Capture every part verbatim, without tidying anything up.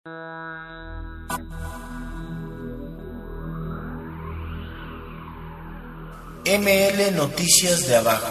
M L Noticias de Abajo.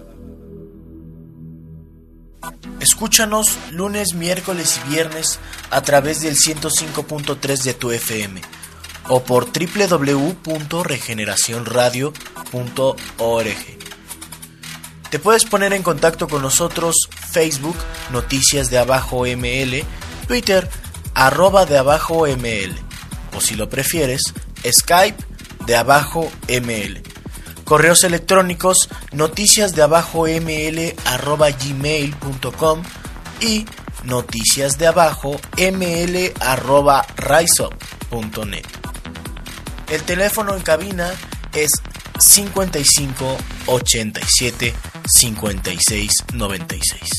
Escúchanos lunes, miércoles y viernes a través del ciento cinco punto tres de tu F M o por doble u doble u doble u punto regeneración radio punto org. Te puedes poner en contacto con nosotros: Facebook, Noticias de Abajo M L, Twitter, arroba de Abajo M L, o si lo prefieres, Skype de Abajo M L. Correos electrónicos: noticiasdeabajoml arroba gmail punto com y noticiasdeabajoml arroba riseup punto net. El teléfono en cabina es cincuenta y cinco ochenta y siete cincuenta y seis noventa y seis.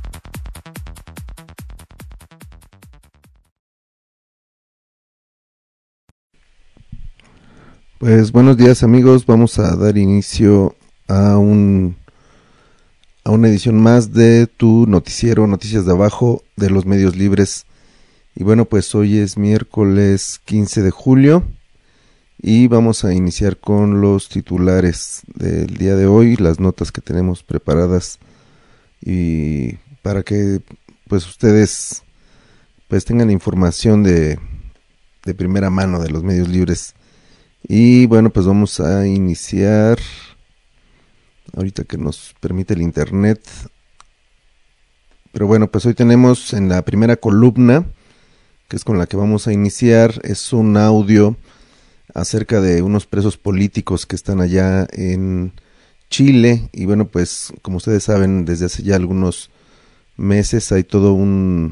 Pues buenos días, amigos, vamos a dar inicio a un a una edición más de tu noticiero Noticias de Abajo de los Medios Libres. Y bueno, pues hoy es miércoles quince de julio y vamos a iniciar con los titulares del día de hoy, las notas que tenemos preparadas, y para que pues ustedes pues tengan información de de primera mano de los medios libres. Y bueno, pues vamos a iniciar ahorita que nos permite el internet. Pero bueno, pues hoy tenemos en la primera columna, que es con la que vamos a iniciar, es un audio acerca de unos presos políticos que están allá en Chile. Y bueno, pues como ustedes saben, desde hace ya algunos meses hay todo un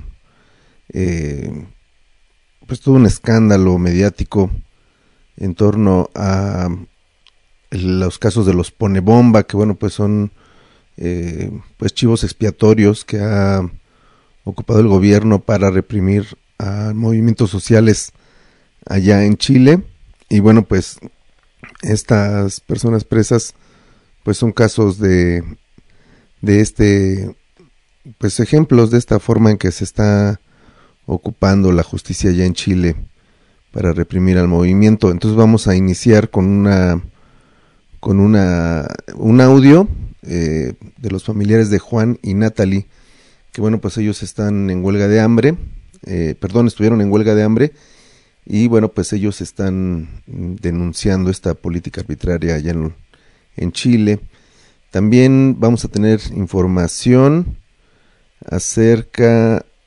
eh, pues todo un escándalo mediático en torno a los casos de los ponebomba, que bueno, pues son eh, pues chivos expiatorios que ha ocupado el gobierno para reprimir a movimientos sociales allá en Chile. Y bueno, pues estas personas presas pues son casos de de este pues ejemplos de esta forma en que se está ocupando la justicia allá en Chile para reprimir al movimiento. Entonces vamos a iniciar con una con una un audio eh, de los familiares de Juan y Natalie, que bueno, pues ellos están en huelga de hambre, eh, perdón, estuvieron en huelga de hambre, y bueno, pues ellos están denunciando esta política arbitraria allá en, en Chile. También vamos a tener información acerca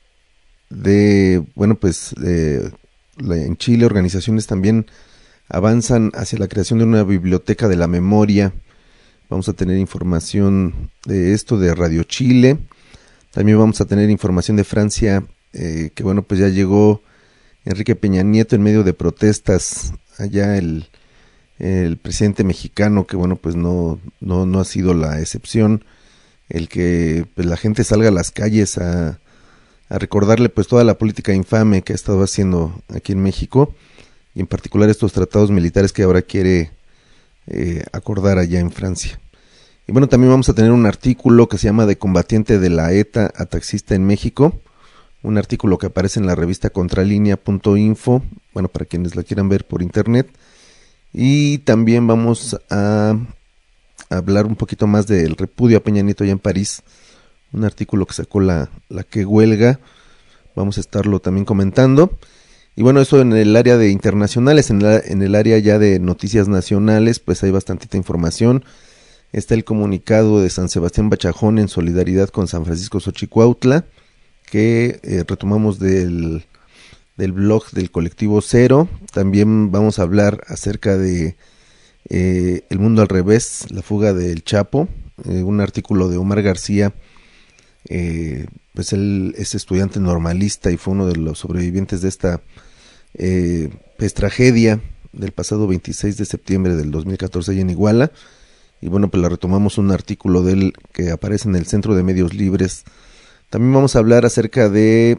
de, bueno, pues eh, en Chile organizaciones también avanzan hacia la creación de una biblioteca de la memoria. Vamos a tener información de esto de Radio Chile. También vamos a tener información de Francia, eh, que bueno, pues ya llegó Enrique Peña Nieto en medio de protestas. Allá el, el presidente mexicano, que bueno, pues no, no, no ha sido la excepción, el que pues la gente salga a las calles a a recordarle pues toda la política infame que ha estado haciendo aquí en México, y en particular estos tratados militares que ahora quiere eh, acordar allá en Francia. Y bueno, también vamos a tener un artículo que se llama De combatiente de la ETA a taxista en México, un artículo que aparece en la revista contralínea punto info, bueno, para quienes la quieran ver por internet. Y también vamos a hablar un poquito más del repudio a Peña Nieto allá en París, un artículo que sacó la, la que huelga. Vamos a estarlo también comentando. Y bueno, eso en el área de internacionales. En, la, en el área ya de noticias nacionales, pues hay bastantita información. Está el comunicado de San Sebastián Bachajón en solidaridad con San Francisco Xochicuautla, que eh, retomamos del, del blog del colectivo Cero. También vamos a hablar acerca de eh, El Mundo al Revés, la fuga del Chapo, eh, un artículo de Omar García. Eh, pues él es estudiante normalista y fue uno de los sobrevivientes de esta eh, pues, tragedia del pasado veintiséis de septiembre del dos mil catorce allá en Iguala. Y bueno, pues la retomamos, un artículo de él que aparece en el Centro de Medios Libres. También vamos a hablar acerca de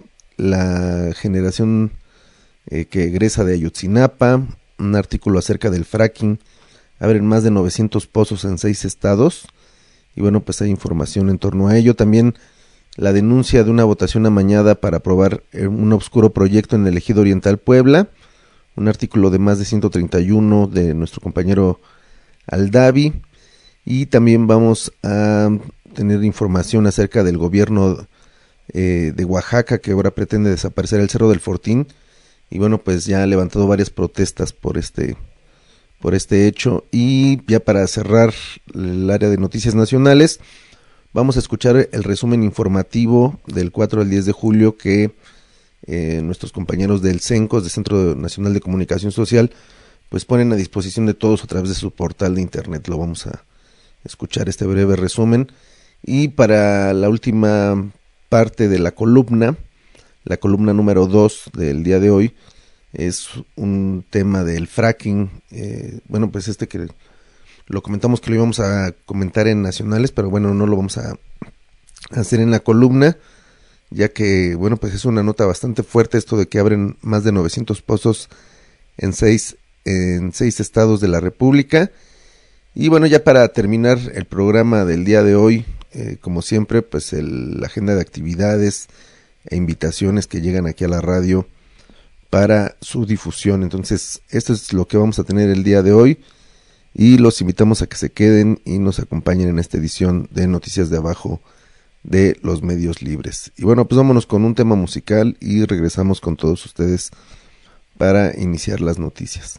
la generación eh, que egresa de Ayotzinapa, un artículo acerca del fracking. Abren más de novecientos pozos en seis estados. Y bueno, pues hay información en torno a ello. También la denuncia de una votación amañada para aprobar un obscuro proyecto en el Ejido Oriental Puebla, un artículo de más de ciento treinta y uno de nuestro compañero Aldavi, y también vamos a tener información acerca del gobierno eh, de Oaxaca, que ahora pretende desaparecer el Cerro del Fortín, y bueno, pues ya ha levantado varias protestas por este por este hecho. Y ya para cerrar el área de noticias nacionales, vamos a escuchar el resumen informativo del cuatro al diez de julio que eh, nuestros compañeros del CENCOS, del Centro Nacional de Comunicación Social, pues ponen a disposición de todos a través de su portal de internet. Lo vamos a escuchar, este breve resumen. Y para la última parte de la columna, la columna número dos del día de hoy, es un tema del fracking. Eh, bueno, pues este que lo comentamos que lo íbamos a comentar en Nacionales, pero bueno, no lo vamos a hacer en la columna, ya que, bueno, pues es una nota bastante fuerte esto de que abren más de novecientos pozos en seis, en seis estados de la República. Y bueno, ya para terminar el programa del día de hoy, eh, como siempre, pues el, la agenda de actividades e invitaciones que llegan aquí a la radio para su difusión. Entonces, esto es lo que vamos a tener el día de hoy, y los invitamos a que se queden y nos acompañen en esta edición de Noticias de Abajo de los Medios Libres. Y bueno, pues vámonos con un tema musical y regresamos con todos ustedes para iniciar las noticias.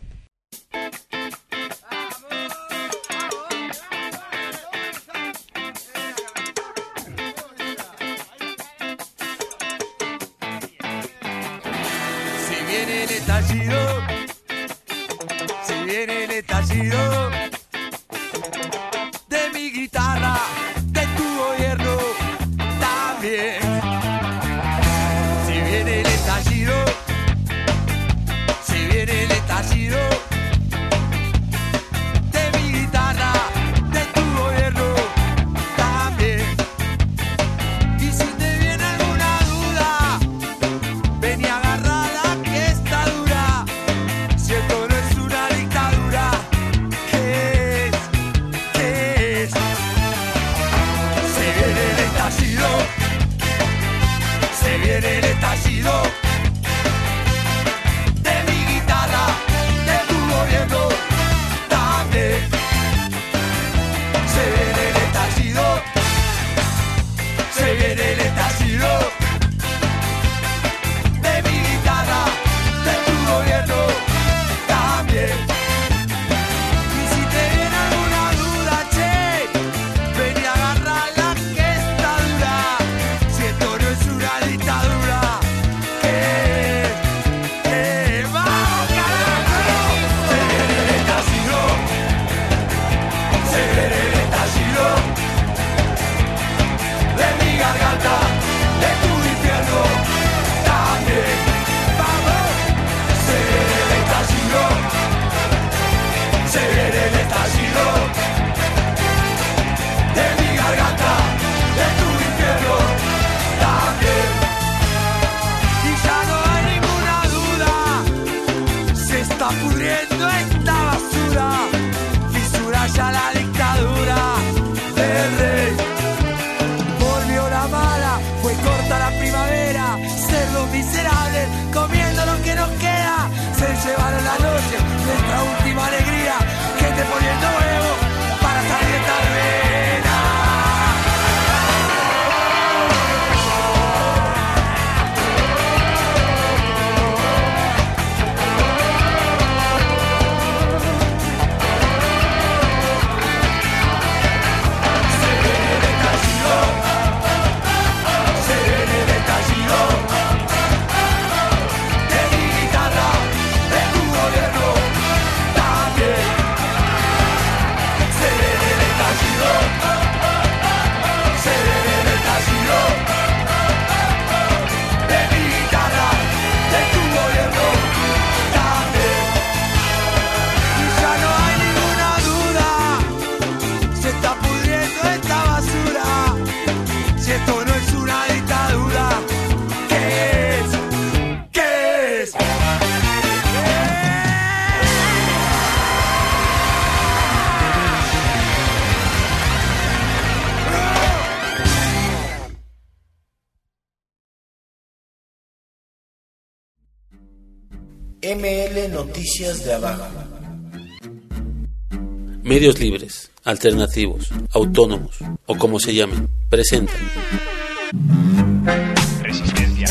Si viene el estallido de mi guitarra, de tu gobierno también. Si viene el estallido, si viene el estallido de mi guitarra, de tu gobierno también. Y si te viene alguna duda, ven y agarrala que está dura. Si esto no es una dictadura, ¿qué M L Noticias de Abajo. Medios libres, alternativos, autónomos o como se llamen, presentan Resistencia.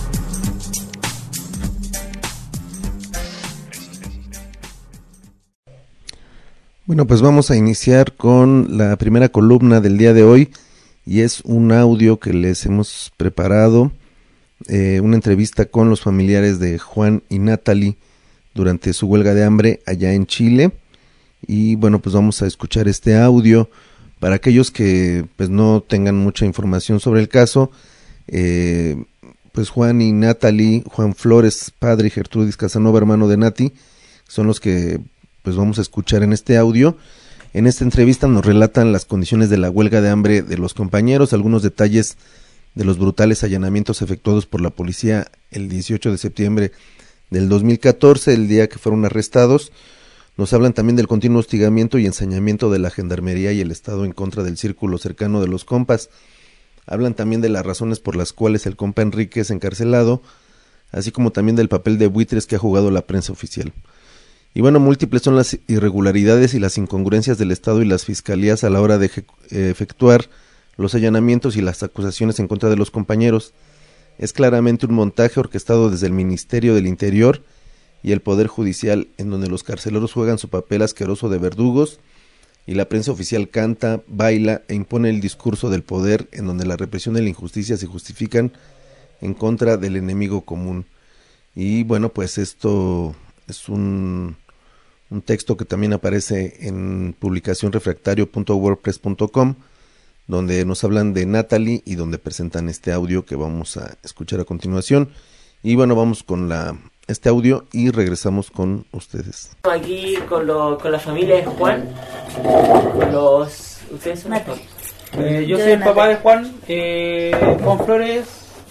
Bueno, pues vamos a iniciar con la primera columna del día de hoy y es un audio que les hemos preparado, eh, una entrevista con los familiares de Juan y Natalie durante su huelga de hambre allá en Chile. Y bueno, pues vamos a escuchar este audio. Para aquellos que pues no tengan mucha información sobre el caso, eh, pues Juan y Natalie, Juan Flores, padre, y Gertrudis Casanova, hermano de Nati, son los que pues vamos a escuchar en este audio. En esta entrevista nos relatan las condiciones de la huelga de hambre de los compañeros, algunos detalles de los brutales allanamientos efectuados por la policía el dieciocho de septiembre del dos mil catorce, el día que fueron arrestados. Nos hablan también del continuo hostigamiento y ensañamiento de la Gendarmería y el Estado en contra del círculo cercano de los compas. Hablan también de las razones por las cuales el compa Enrique es encarcelado, así como también del papel de buitres que ha jugado la prensa oficial. Y bueno, múltiples son las irregularidades y las incongruencias del Estado y las fiscalías a la hora de efectuar los allanamientos y las acusaciones en contra de los compañeros. Es claramente un montaje orquestado desde el Ministerio del Interior y el Poder Judicial, en donde los carceleros juegan su papel asqueroso de verdugos y la prensa oficial canta, baila e impone el discurso del poder, en donde la represión y la injusticia se justifican en contra del enemigo común. Y bueno, pues esto es un, un texto que también aparece en publicación refractario punto wordpress punto com, donde nos hablan de Natalie y donde presentan este audio que vamos a escuchar a continuación. Y bueno, vamos con la este audio y regresamos con ustedes. Aquí con, lo, con la familia de Juan, con los... ¿Ustedes son? Eh, yo soy el papá de Juan, eh, Juan Flores.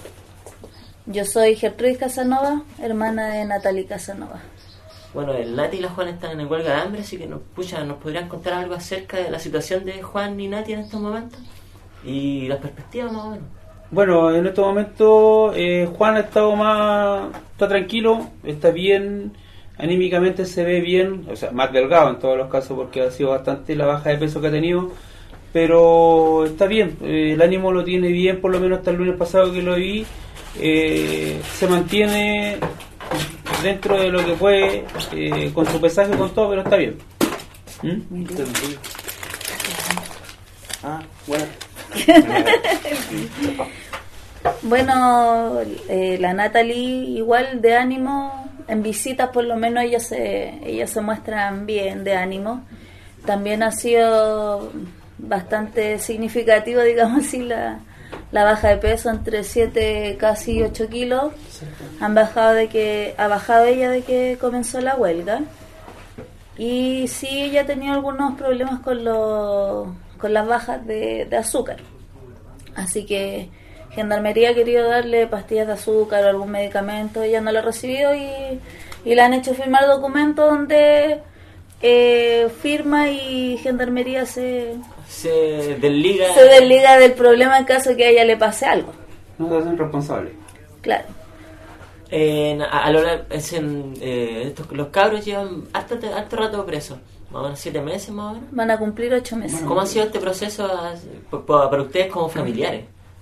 Yo soy Gertrudis Casanova, hermana de Natalie Casanova. Bueno, el Nati y la Juan están en huelga de hambre, así que nos, pucha, ¿nos podrían contar algo acerca de la situación de Juan y Nati en estos momentos? Y las perspectivas más o menos. Bueno, en estos momentos eh, Juan ha estado más, está tranquilo, está bien, anímicamente se ve bien, o sea, más delgado en todos los casos porque ha sido bastante la baja de peso que ha tenido, pero está bien, eh, el ánimo lo tiene bien, por lo menos hasta el lunes pasado que lo vi, eh, se mantiene dentro de lo que puede, eh, con su pesaje, con todo, pero está bien. ¿Mm? Ah, bueno. Bueno, eh, la Natalie igual de ánimo, en visitas por lo menos ellas se, ellas se muestran bien de ánimo. También ha sido bastante significativo, digamos así, la, la baja de peso, entre siete casi ocho kilos. Han bajado de que, ha bajado ella de que comenzó la huelga. Y sí, ella ha tenido algunos problemas con los con las bajas de, de azúcar. Así que Gendarmería ha querido darle pastillas de azúcar o algún medicamento, ella no lo ha recibido y, y le han hecho firmar documentos donde eh, firma y Gendarmería se, se desliga se desliga del problema en caso que a ella le pase algo. No se hacen responsables. Claro. Eh, a, a lo largo, es en, eh, estos, los cabros llevan harto, harto rato presos. Más o menos siete meses más o menos. Van a cumplir ocho meses. ¿Cómo ha sido este proceso para, para ustedes como familiares?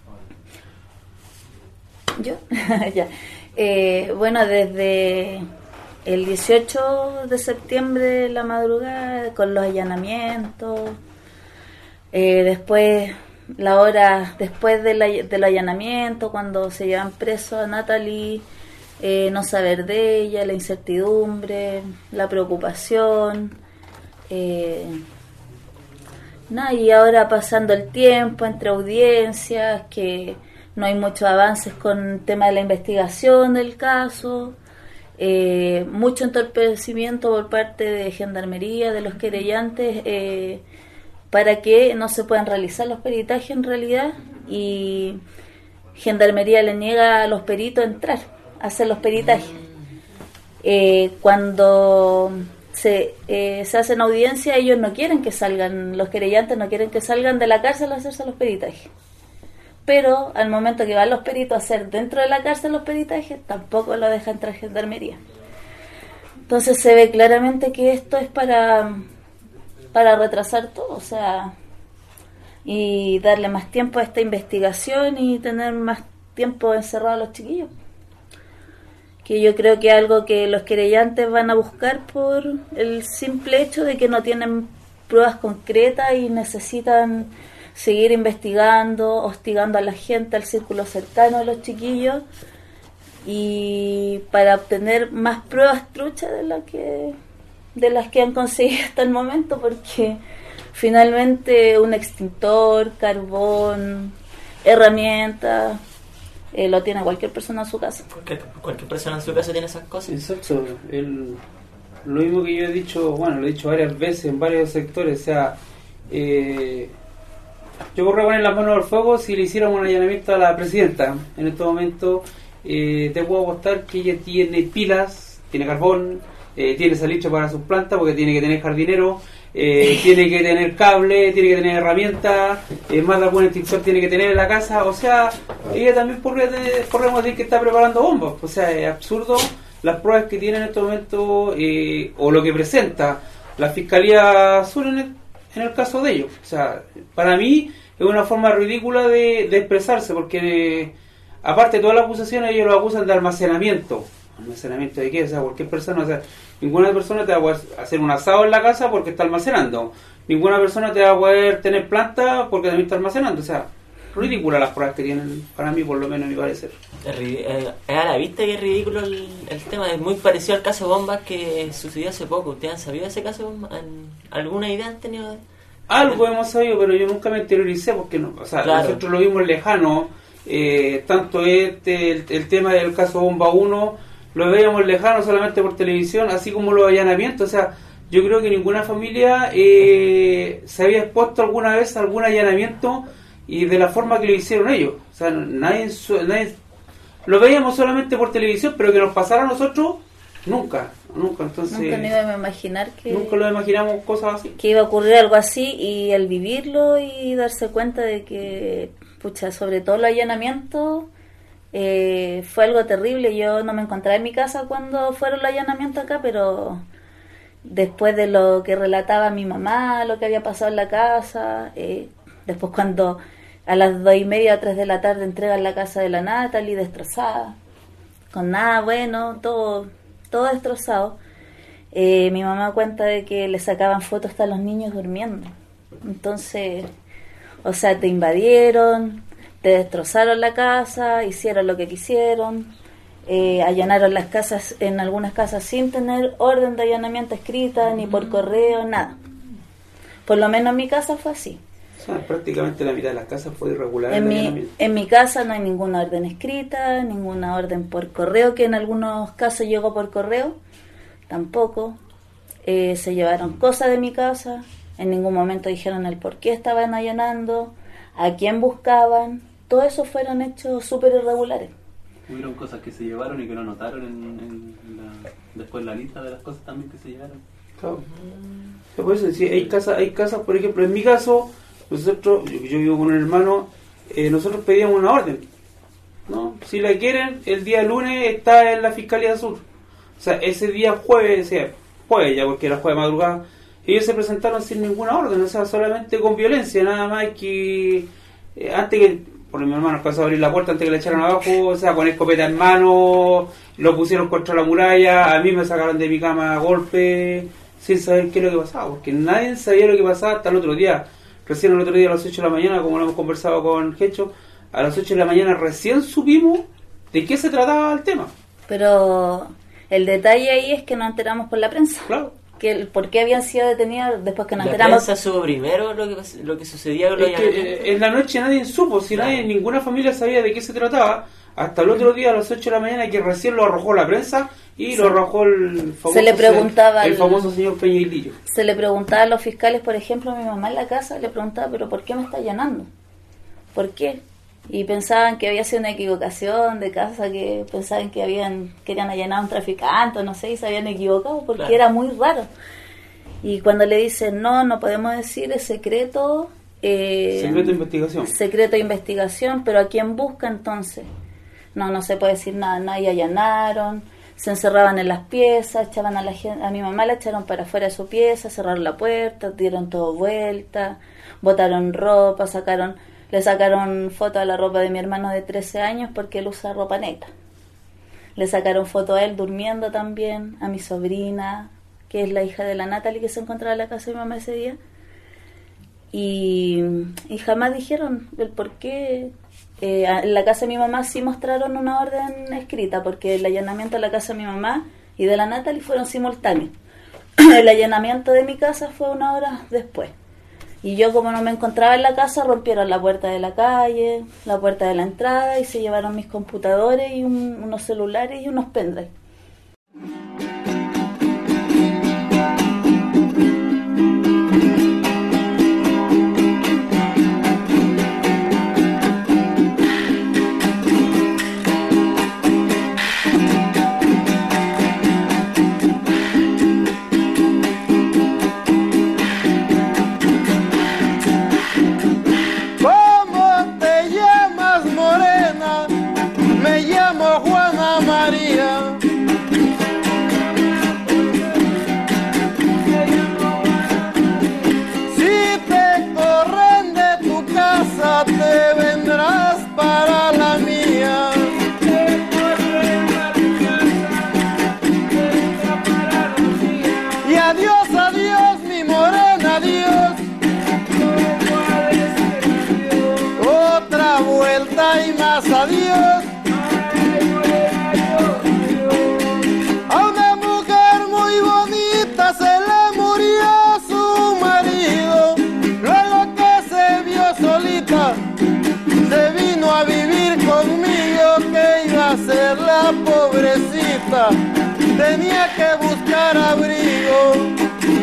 Yo, ya. Eh, bueno, desde el dieciocho de septiembre, la madrugada, con los allanamientos, eh, después, la hora después del, del allanamiento, cuando se llevan preso a Natalie, eh, no saber de ella, la incertidumbre, la preocupación. Eh, nada, y ahora pasando el tiempo entre audiencias, que no hay muchos avances con el tema de la investigación del caso, eh, mucho entorpecimiento por parte de Gendarmería, de los querellantes, eh, para que no se puedan realizar los peritajes en realidad, y Gendarmería le niega a los peritos entrar a hacer los peritajes. Eh, cuando se, eh, se hacen audiencia, ellos no quieren que salgan, los querellantes no quieren que salgan de la cárcel a hacerse los peritajes. Pero al momento que van los peritos a hacer dentro de la cárcel los peritajes, tampoco lo deja entrar Gendarmería. Entonces se ve claramente que esto es para, para retrasar todo, o sea, y darle más tiempo a esta investigación y tener más tiempo encerrado a los chiquillos. Que yo creo que es algo que los querellantes van a buscar por el simple hecho de que no tienen pruebas concretas y necesitan seguir investigando, hostigando a la gente, al círculo cercano de los chiquillos, y para obtener más pruebas truchas de las que de las que han conseguido hasta el momento, porque finalmente un extintor, carbón, herramientas, eh, lo tiene cualquier persona en su casa. Cualquier, cualquier persona en su casa tiene esas cosas. Exacto. El, lo mismo que yo he dicho, bueno, lo he dicho varias veces en varios sectores, o sea, eh, yo corro a poner las manos al fuego si le hiciéramos un allanamiento a la presidenta. En este momento eh, te puedo apostar que ella tiene pilas, tiene carbón, eh, tiene salitre para sus plantas porque tiene que tener jardinero, eh, tiene que tener cable, tiene que tener herramientas, eh, más de algún extintor tiene que tener en la casa. O sea, ella también podría tener, podríamos decir que está preparando bombas. O sea, es absurdo las pruebas que tiene en este momento, eh, o lo que presenta la Fiscalía Sur en el, en el caso de ellos. O sea, para mí es una forma ridícula de, de expresarse, porque eh, aparte de todas las acusaciones, ellos lo acusan de almacenamiento. ¿Almacenamiento de qué? O sea, cualquier persona, o sea, ninguna persona te va a poder hacer un asado en la casa porque está almacenando. Ninguna persona te va a poder tener planta porque también está almacenando. O sea, ridículas las pruebas que tienen, para mí, por lo menos, a mi parecer. Es, eh, es a la vista que es ridículo el, el tema. Es muy parecido al caso Bombas que sucedió hace poco. ¿Ustedes han sabido de ese caso Bombas? ¿Alguna idea han tenido de...? Algo hemos sabido, pero yo nunca me interioricé porque no, o sea, claro. Nosotros lo vimos lejano, eh, tanto este, el, el tema del caso Bomba uno, lo veíamos lejano solamente por televisión, así como los allanamientos. O sea, yo creo que ninguna familia eh, se había expuesto alguna vez a algún allanamiento y de la forma que lo hicieron ellos. O sea, nadie, nadie lo veíamos solamente por televisión, pero que nos pasara a nosotros, nunca. Nunca, entonces, nunca me iba a imaginar que nunca lo imaginamos cosas así, que iba a ocurrir algo así, y el vivirlo y darse cuenta de que, pucha, sobre todo los allanamientos, eh, fue algo terrible. Yo no me encontraba en mi casa cuando fueron los allanamientos acá, pero después de lo que relataba mi mamá, lo que había pasado en la casa, eh, después cuando a las dos y media, tres de la tarde entregan la casa de la Natalie destrozada, con nada bueno, todo todo destrozado, eh, mi mamá cuenta de que le sacaban fotos hasta a los niños durmiendo. Entonces, o sea, te invadieron, te destrozaron la casa, hicieron lo que quisieron, eh, allanaron las casas, en algunas casas sin tener orden de allanamiento escrita, ni por correo, nada. Por lo menos en mi casa fue así. O sea, prácticamente la mitad de las casas fue irregular. En mi, en mi casa no hay ninguna orden escrita, ninguna orden por correo, que en algunos casos llegó por correo, tampoco. Eh, se llevaron cosas de mi casa, en ningún momento dijeron el por qué estaban allanando, a quién buscaban. Todo eso fueron hechos súper irregulares. Hubieron cosas que se llevaron y que no notaron en, en, en la, después la lista de las cosas también que se llevaron. Claro. Por eso, sí, hay casas, hay casas, por ejemplo, en mi caso, nosotros, yo, yo vivo con un hermano, eh, nosotros pedíamos una orden, ¿no? Si la quieren, el día lunes está en la Fiscalía Sur. O sea, ese día jueves, o sea, jueves ya, porque era jueves de madrugada, ellos se presentaron sin ninguna orden, o sea, solamente con violencia, nada más que eh, antes que, por mi hermano alcanzó a abrir la puerta antes que le echaran abajo, o sea, con escopeta en mano, lo pusieron contra la muralla, a mí me sacaron de mi cama a golpe, sin saber qué es lo que pasaba, porque nadie sabía lo que pasaba hasta el otro día. Recién el otro día a las ocho de la mañana, como lo hemos conversado con Hecho, a las ocho de la mañana recién supimos de qué se trataba el tema. Pero el detalle ahí es que nos enteramos por la prensa. Claro. Que el, ¿Por qué habían sido detenidos después que nos la enteramos? La prensa supo primero lo que, lo que sucedía con los es que, eh, en la noche nadie supo, si claro. nadie, ninguna familia sabía de qué se trataba, hasta el otro día a las ocho de la mañana que recién lo arrojó la prensa y sí. lo arrojó el famoso, se le preguntaba el, el famoso señor Peñilillo. Se le preguntaba a los fiscales, por ejemplo, a mi mamá en la casa, le preguntaba, pero ¿por qué me está allanando? ¿Por qué? Y pensaban que había sido una equivocación de casa, que pensaban que habían querían allanar a un traficante, no sé, y se habían equivocado, porque claro. era muy raro. Y cuando le dicen, no, no podemos decir, es secreto... Eh, secreto de investigación. Secreto de investigación, pero ¿a quién busca entonces? No, no se puede decir nada, nadie allanaron, se encerraban en las piezas, echaban a la gente, a mi mamá la echaron para afuera de su pieza, cerraron la puerta, dieron todo vuelta, botaron ropa, sacaron, le sacaron foto a la ropa de mi hermano de trece años porque él usa ropa negra. Le sacaron foto a él durmiendo también, a mi sobrina, que es la hija de la Natalie que se encontraba en la casa de mi mamá ese día. Y, y jamás dijeron el por qué. Eh, en la casa de mi mamá sí mostraron una orden escrita, porque el allanamiento de la casa de mi mamá y de la Natalie fueron simultáneos. El allanamiento de mi casa fue una hora después. Y yo, como no me encontraba en la casa, rompieron la puerta de la calle, la puerta de la entrada, y se llevaron mis computadores y un, unos celulares y unos pendrives. Adiós. A una mujer muy bonita se le murió su marido. Luego que se vio solita, se vino a vivir conmigo, que iba a ser la pobrecita. Tenía que buscar abrigo.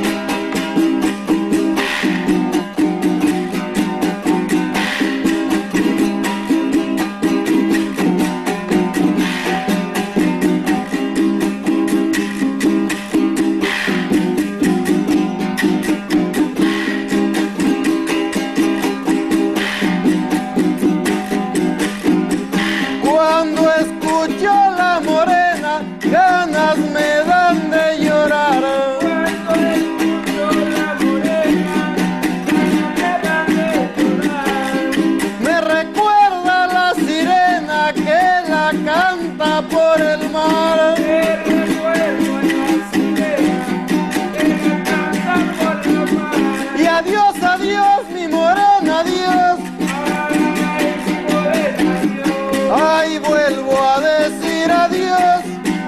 Ganas me dan de llorar. Me recuerda la sirena que la canta por el mar. Y adiós, adiós, mi morena, adiós. Ay, vuelvo a decir adiós.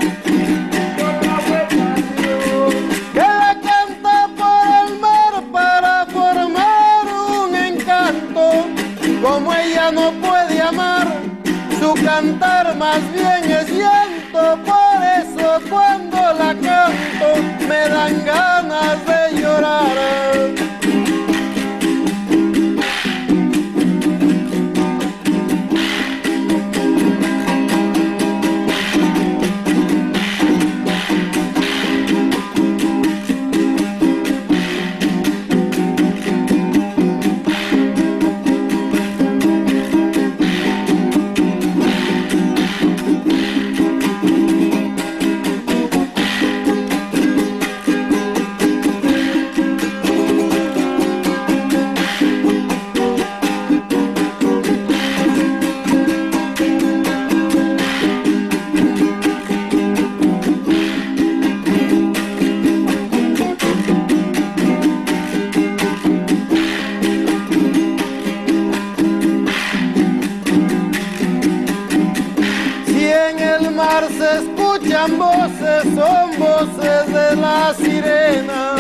Como ella no puede amar, su cantar más bien es llanto. Por eso cuando la canto me dan ganas de llorar. Voces son voces de la sirena.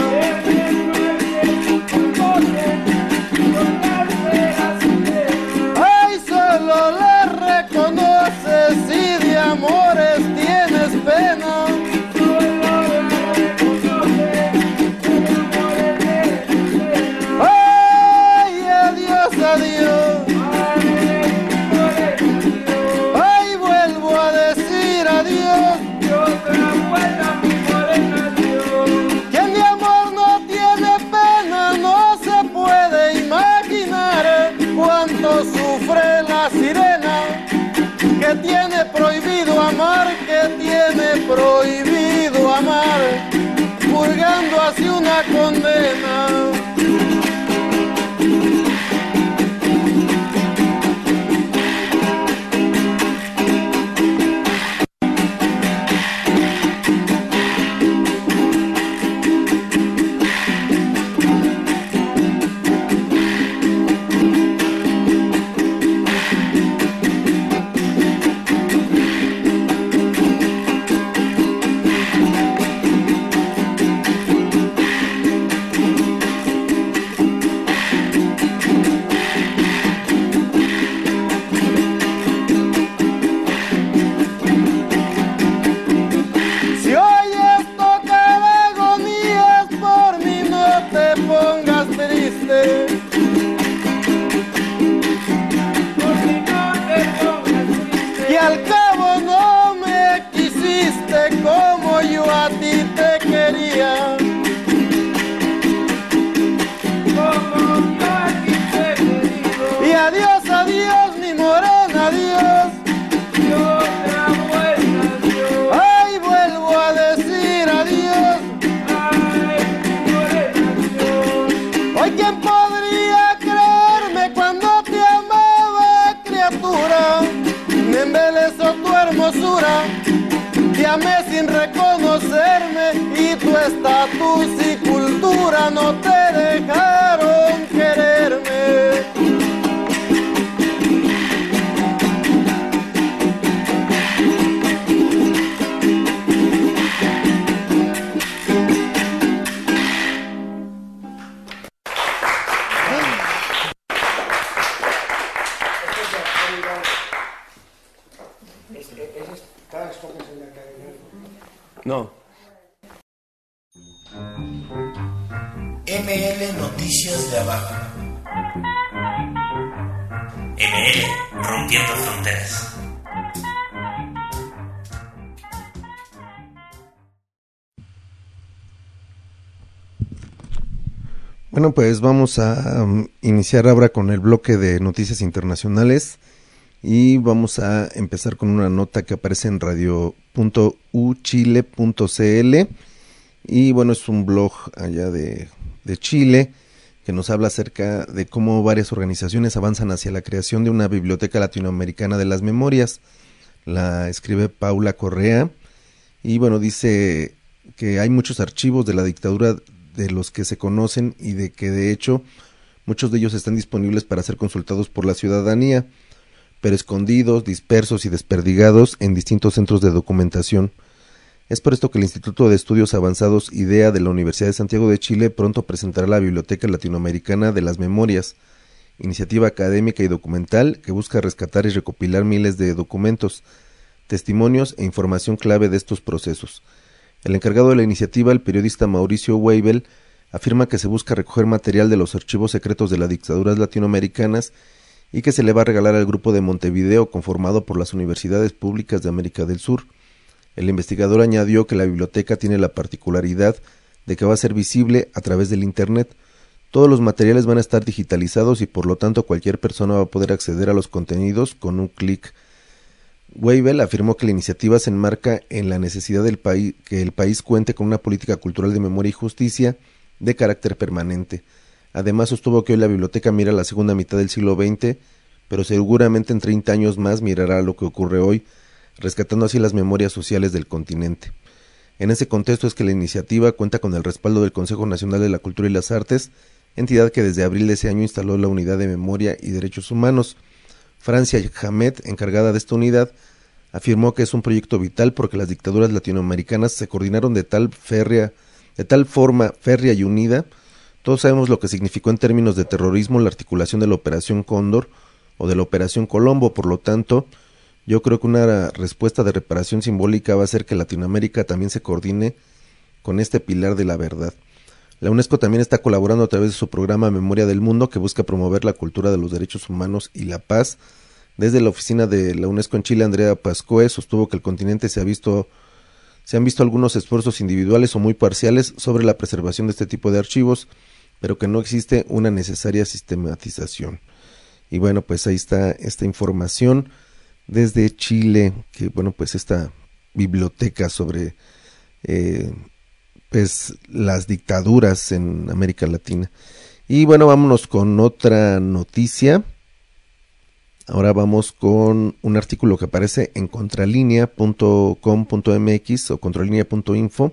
Ay, solo la reconoces si de amores tienes pena. Ay, adiós, adiós. Ay, vuelvo a decir adiós. Quien de amor amar, purgando así una condena. Y al cabo no me quisiste como yo a ti te quería. Como yo a ti te he querido. Y adiós, adiós, mi morena, adiós. Y otra vuelta, adiós. Ay, vuelvo a decir adiós. Ay, mi morena, adiós. Hoy, ¿quién podría creerme cuando te amaba, criatura? Me embelezó tu hermosura, te amé sin reconocerme y tu estatus y cultura no te dejaron quererme. No. M L Noticias de Abajo. M L Rompiendo Fronteras. Bueno, pues vamos a um, iniciar ahora con el bloque de noticias internacionales y vamos a empezar con una nota que aparece en radio punto u chile punto c l y bueno, es un blog allá de, de Chile que nos habla acerca de cómo varias organizaciones avanzan hacia la creación de una biblioteca latinoamericana de las memorias. La escribe Paula Correa y bueno, dice que hay muchos archivos de la dictadura de los que se conocen y de que de hecho muchos de ellos están disponibles para ser consultados por la ciudadanía, pero escondidos, dispersos y desperdigados en distintos centros de documentación. Es por esto que el Instituto de Estudios Avanzados IDEA de la Universidad de Santiago de Chile pronto presentará la Biblioteca Latinoamericana de las Memorias, iniciativa académica y documental que busca rescatar y recopilar miles de documentos, testimonios e información clave de estos procesos. El encargado de la iniciativa, el periodista Mauricio Weibel, afirma que se busca recoger material de los archivos secretos de las dictaduras latinoamericanas y que se le va a regalar al grupo de Montevideo conformado por las universidades públicas de América del Sur. El investigador añadió que la biblioteca tiene la particularidad de que va a ser visible a través del Internet. Todos los materiales van a estar digitalizados y por lo tanto cualquier persona va a poder acceder a los contenidos con un clic. Weibel afirmó que la iniciativa se enmarca en la necesidad del país que el país cuente con una política cultural de memoria y justicia de carácter permanente. Además sostuvo que hoy la biblioteca mira la segunda mitad del siglo veinte, pero seguramente en treinta años más mirará lo que ocurre hoy, rescatando así las memorias sociales del continente. En ese contexto es que la iniciativa cuenta con el respaldo del Consejo Nacional de la Cultura y las Artes, entidad que desde abril de ese año instaló la Unidad de Memoria y Derechos Humanos. Francia Hamed, encargada de esta unidad, afirmó que es un proyecto vital porque las dictaduras latinoamericanas se coordinaron de tal férrea, de tal forma férrea y unida. Todos sabemos lo que significó en términos de terrorismo la articulación de la Operación Cóndor o de la Operación Colombo. Por lo tanto, yo creo que una respuesta de reparación simbólica va a ser que Latinoamérica también se coordine con este pilar de la verdad. La UNESCO también está colaborando a través de su programa Memoria del Mundo, que busca promover la cultura de los derechos humanos y la paz. Desde la oficina de la UNESCO en Chile, Andrea Pascoe sostuvo que el continente se ha visto, se han visto algunos esfuerzos individuales o muy parciales sobre la preservación de este tipo de archivos, pero que no existe una necesaria sistematización. Y bueno, pues ahí está esta información desde Chile, que bueno, pues esta biblioteca sobre eh, pues las dictaduras en América Latina. Y bueno, vámonos con otra noticia. Ahora vamos con un artículo que aparece en contralinea punto com punto m x o contralinea punto info.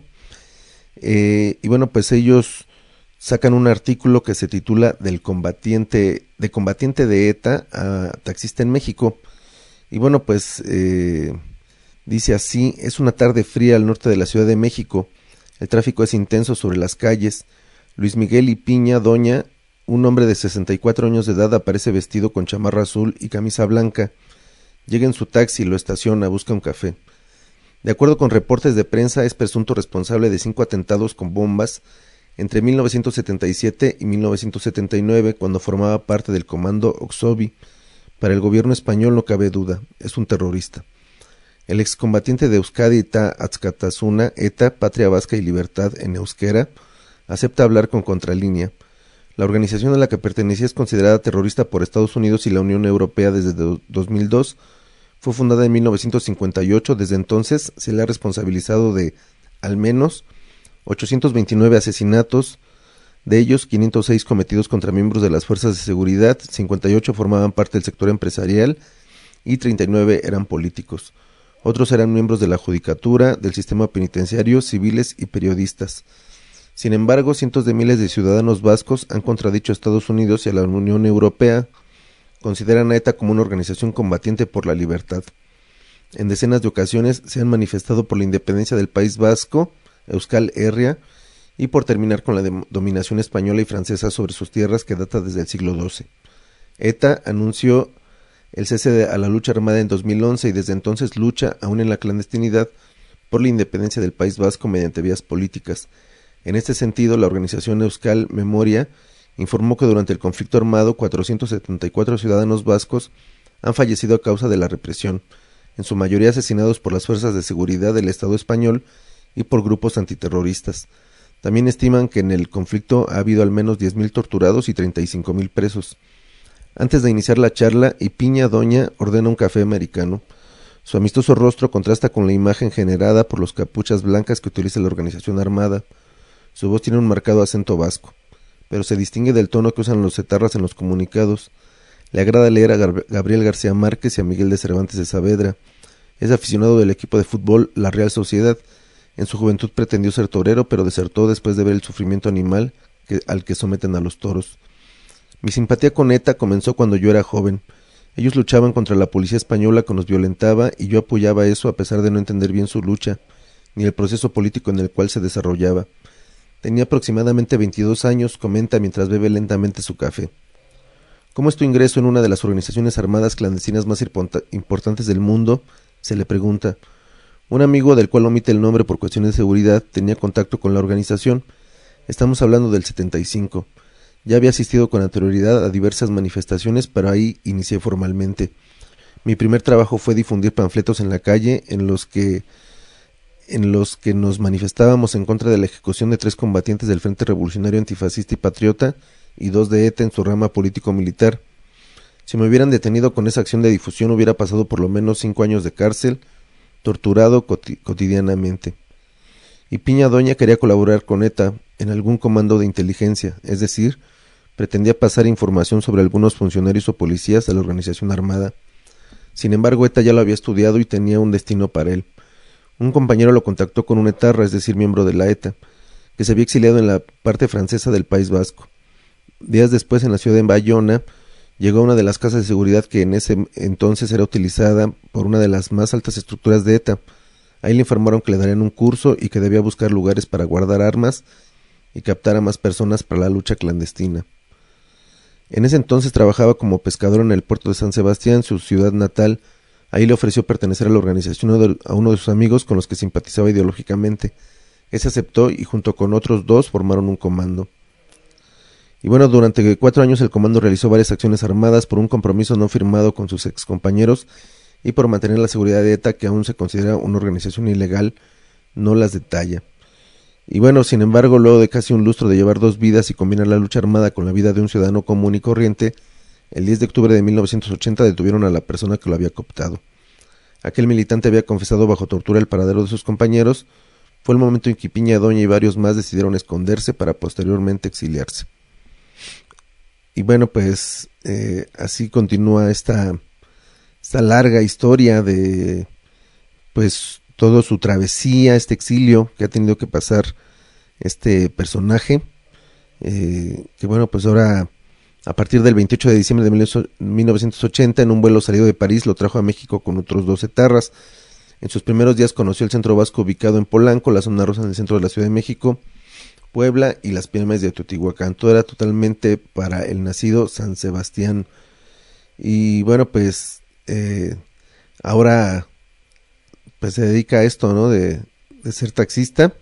Eh, y bueno, pues ellos sacan un artículo que se titula del combatiente, de combatiente de ETA a taxista en México. Y bueno, pues eh, dice así: es una tarde fría al norte de la Ciudad de México. El tráfico es intenso sobre las calles. Luis Miguel Ipiña Doña, un hombre de sesenta y cuatro años de edad, aparece vestido con chamarra azul y camisa blanca. Llega en su taxi, lo estaciona, busca un café. De acuerdo con reportes de prensa, es presunto responsable de cinco atentados con bombas entre mil novecientos setenta y siete y mil novecientos setenta y nueve, cuando formaba parte del comando Oxovi. Para el gobierno español no cabe duda, es un terrorista. El excombatiente de Euskadi Ita Azkatasuna, ETA, Patria Vasca y Libertad en euskera, acepta hablar con Contralínea. La organización a la que pertenecía es considerada terrorista por Estados Unidos y la Unión Europea desde dos mil dos. Fue fundada en mil novecientos cincuenta y ocho. Desde entonces se le ha responsabilizado de, al menos, ochocientos veintinueve asesinatos, de ellos quinientos seis cometidos contra miembros de las fuerzas de seguridad, cincuenta y ocho formaban parte del sector empresarial y treinta y nueve eran políticos. Otros eran miembros de la judicatura, del sistema penitenciario, civiles y periodistas. Sin embargo, cientos de miles de ciudadanos vascos han contradicho a Estados Unidos y a la Unión Europea. Consideran a ETA como una organización combatiente por la libertad. En decenas de ocasiones se han manifestado por la independencia del País Vasco, Euskal Herria, y por terminar con la dominación española y francesa sobre sus tierras que data desde el siglo doce. ETA anunció el cese de, a la lucha armada en dos mil once y desde entonces lucha, aún en la clandestinidad, por la independencia del País Vasco mediante vías políticas. En este sentido, la organización Euskal Memoria informó que durante el conflicto armado cuatrocientos setenta y cuatro ciudadanos vascos han fallecido a causa de la represión, en su mayoría asesinados por las fuerzas de seguridad del Estado español y por grupos antiterroristas. También estiman que en el conflicto ha habido al menos diez mil torturados y treinta y cinco mil presos. Antes de iniciar la charla, Ipiña Doña ordena un café americano. Su amistoso rostro contrasta con la imagen generada por los capuchas blancas que utiliza la organización armada. Su voz tiene un marcado acento vasco, pero se distingue del tono que usan los etarras en los comunicados. Le agrada leer a Gab- Gabriel García Márquez y a Miguel de Cervantes de Saavedra. Es aficionado del equipo de fútbol La Real Sociedad. En su juventud pretendió ser torero, pero desertó después de ver el sufrimiento animal que, al que someten a los toros. Mi simpatía con ETA comenzó cuando yo era joven. Ellos luchaban contra la policía española que nos violentaba y yo apoyaba eso a pesar de no entender bien su lucha, ni el proceso político en el cual se desarrollaba. Tenía aproximadamente veintidós años, comenta mientras bebe lentamente su café. ¿Cómo es tu ingreso en una de las organizaciones armadas clandestinas más importantes del mundo?, se le pregunta. Un amigo, del cual omite el nombre por cuestiones de seguridad, tenía contacto con la organización. Estamos hablando del setenta y cinco. Ya había asistido con anterioridad a diversas manifestaciones, pero ahí inicié formalmente. Mi primer trabajo fue difundir panfletos en la calle en los que en los que nos manifestábamos en contra de la ejecución de tres combatientes del Frente Revolucionario Antifascista y Patriota y dos de ETA en su rama político-militar. Si me hubieran detenido con esa acción de difusión hubiera pasado por lo menos cinco años de cárcel, torturado coti- cotidianamente. Ipiña Doña quería colaborar con ETA en algún comando de inteligencia, es decir, pretendía pasar información sobre algunos funcionarios o policías de la organización armada. Sin embargo, ETA ya lo había estudiado y tenía un destino para él. Un compañero lo contactó con un etarra, es decir, miembro de la ETA, que se había exiliado en la parte francesa del País Vasco. Días después, en la ciudad de Bayona, llegó a una de las casas de seguridad que en ese entonces era utilizada por una de las más altas estructuras de ETA. Ahí le informaron que le darían un curso y que debía buscar lugares para guardar armas y captar a más personas para la lucha clandestina. En ese entonces trabajaba como pescador en el puerto de San Sebastián, su ciudad natal. Ahí le ofreció pertenecer a la organización a uno de sus amigos con los que simpatizaba ideológicamente. Ese aceptó y junto con otros dos formaron un comando. Y bueno, durante cuatro años el comando realizó varias acciones armadas por un compromiso no firmado con sus excompañeros y por mantener la seguridad de ETA, que aún se considera una organización ilegal, no las detalla. Y bueno, sin embargo, luego de casi un lustro de llevar dos vidas y combinar la lucha armada con la vida de un ciudadano común y corriente, el diez de octubre de mil novecientos ochenta detuvieron a la persona que lo había cooptado. Aquel militante había confesado bajo tortura el paradero de sus compañeros, fue el momento en que Piña Doña y varios más decidieron esconderse para posteriormente exiliarse. Y bueno, pues eh, así continúa esta, esta larga historia de pues toda su travesía, este exilio que ha tenido que pasar este personaje, eh, que bueno, pues ahora a partir del veintiocho de diciembre de mil novecientos ochenta, en un vuelo salido de París, lo trajo a México con otros doce etarras. En sus primeros días conoció el Centro Vasco ubicado en Polanco, la zona rosa en el centro de la Ciudad de México, Puebla y las pirámides de Teotihuacán. Todo era totalmente para el nacido San Sebastián. Y bueno, pues eh, ahora pues se dedica a esto, ¿no? De, de ser taxista.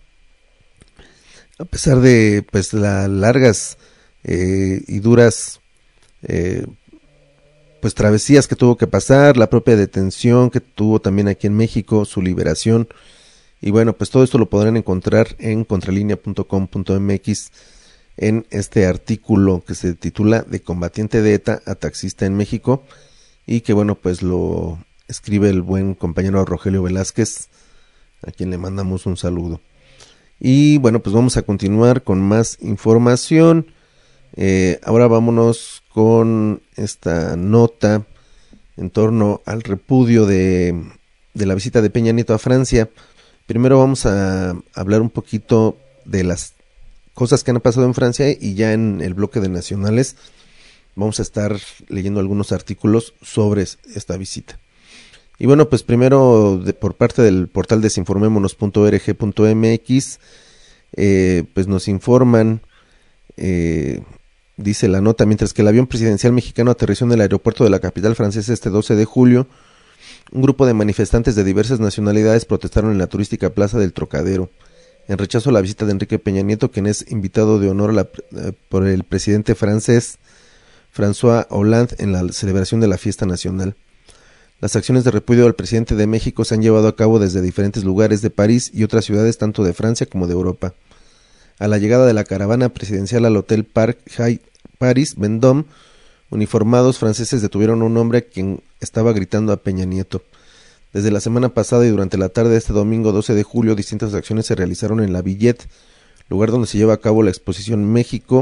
A pesar de pues las largas eh, y duras eh, pues travesías que tuvo que pasar, la propia detención que tuvo también aquí en México, su liberación. Y bueno, pues todo esto lo podrán encontrar en contralinea punto com punto m x en este artículo que se titula De combatiente de ETA a taxista en México, y que bueno, pues lo escribe el buen compañero Rogelio Velázquez, a quien le mandamos un saludo. Y bueno, pues vamos a continuar con más información. Eh, ahora vámonos con esta nota en torno al repudio de, de la visita de Peña Nieto a Francia. Primero vamos a hablar un poquito de las cosas que han pasado en Francia, y ya en el bloque de nacionales vamos a estar leyendo algunos artículos sobre esta visita. Y bueno, pues primero de, por parte del portal desinformémonos punto org punto m x, eh, pues nos informan, eh, dice la nota: mientras que el avión presidencial mexicano aterrizó en el aeropuerto de la capital francesa este doce de julio, un grupo de manifestantes de diversas nacionalidades protestaron en la turística Plaza del Trocadero, en rechazo a la visita de Enrique Peña Nieto, quien es invitado de honor a la, eh, por el presidente francés François Hollande en la celebración de la fiesta nacional. Las acciones de repudio al presidente de México se han llevado a cabo desde diferentes lugares de París y otras ciudades tanto de Francia como de Europa. A la llegada de la caravana presidencial al Hotel Parc Hyatt Paris Vendôme, uniformados franceses detuvieron a un hombre a quien estaba gritando a Peña Nieto. Desde la semana pasada y durante la tarde de este domingo doce de julio, distintas acciones se realizaron en la Villette, lugar donde se lleva a cabo la exposición México,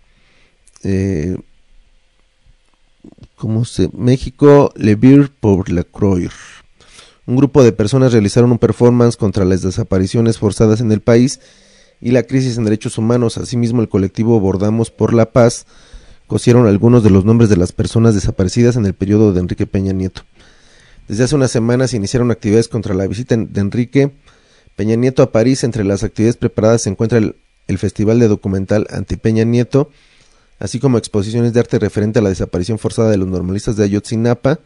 eh, ¿cómo se? México Le Beer pour la Croix. Un grupo de personas realizaron un performance contra las desapariciones forzadas en el país y la crisis en derechos humanos. Asimismo, el colectivo Bordamos por la Paz cosieron algunos de los nombres de las personas desaparecidas en el periodo de Enrique Peña Nieto. Desde hace unas semanas se iniciaron actividades contra la visita de Enrique Peña Nieto a París. Entre las actividades preparadas se encuentra el, el Festival de Documental Anti Peña Nieto, así como exposiciones de arte referente a la desaparición forzada de los normalistas de Ayotzinapa,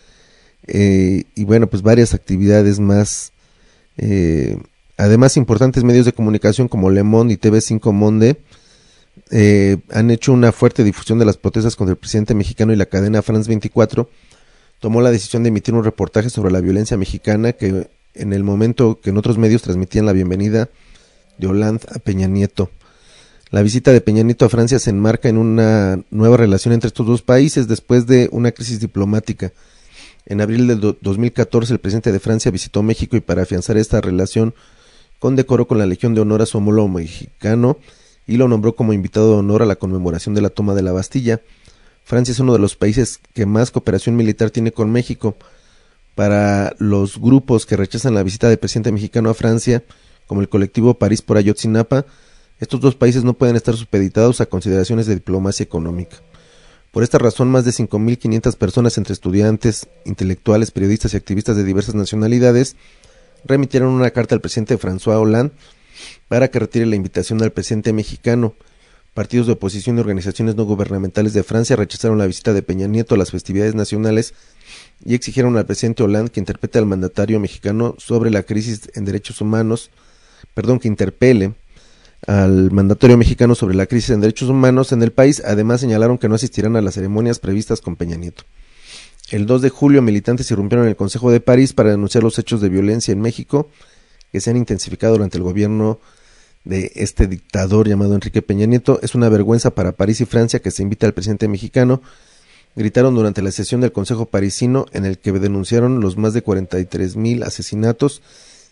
eh, y bueno, pues varias actividades más. Eh, además, importantes medios de comunicación como Le Monde y T V cinco Monde eh, han hecho una fuerte difusión de las protestas contra el presidente mexicano, y la cadena France veinticuatro tomó la decisión de emitir un reportaje sobre la violencia mexicana, que en el momento que en otros medios transmitían la bienvenida de Hollande a Peña Nieto. La visita de Peña Nieto a Francia se enmarca en una nueva relación entre estos dos países después de una crisis diplomática. En abril de dos mil catorce, el presidente de Francia visitó México, y para afianzar esta relación condecoró con la Legión de Honor a su homólogo mexicano y lo nombró como invitado de honor a la conmemoración de la toma de la Bastilla. Francia es uno de los países que más cooperación militar tiene con México. Para los grupos que rechazan la visita del presidente mexicano a Francia, como el colectivo París por Ayotzinapa, estos dos países no pueden estar supeditados a consideraciones de diplomacia económica. Por esta razón, más de cinco mil quinientas personas, entre estudiantes, intelectuales, periodistas y activistas de diversas nacionalidades, remitieron una carta al presidente François Hollande para que retire la invitación al presidente mexicano. Partidos de oposición y organizaciones no gubernamentales de Francia rechazaron la visita de Peña Nieto a las festividades nacionales y exigieron al presidente Hollande que interprete al mandatario mexicano sobre la crisis en derechos humanos, perdón, que interpele al mandatario mexicano sobre la crisis en derechos humanos en el país. Además, señalaron que no asistirán a las ceremonias previstas con Peña Nieto. El dos de julio, militantes irrumpieron en el Consejo de París para denunciar los hechos de violencia en México que se han intensificado durante el gobierno de este dictador llamado Enrique Peña Nieto. Es una vergüenza para París y Francia que se invite al presidente mexicano, gritaron durante la sesión del Consejo parisino, en el que denunciaron los más de cuarenta y tres mil asesinatos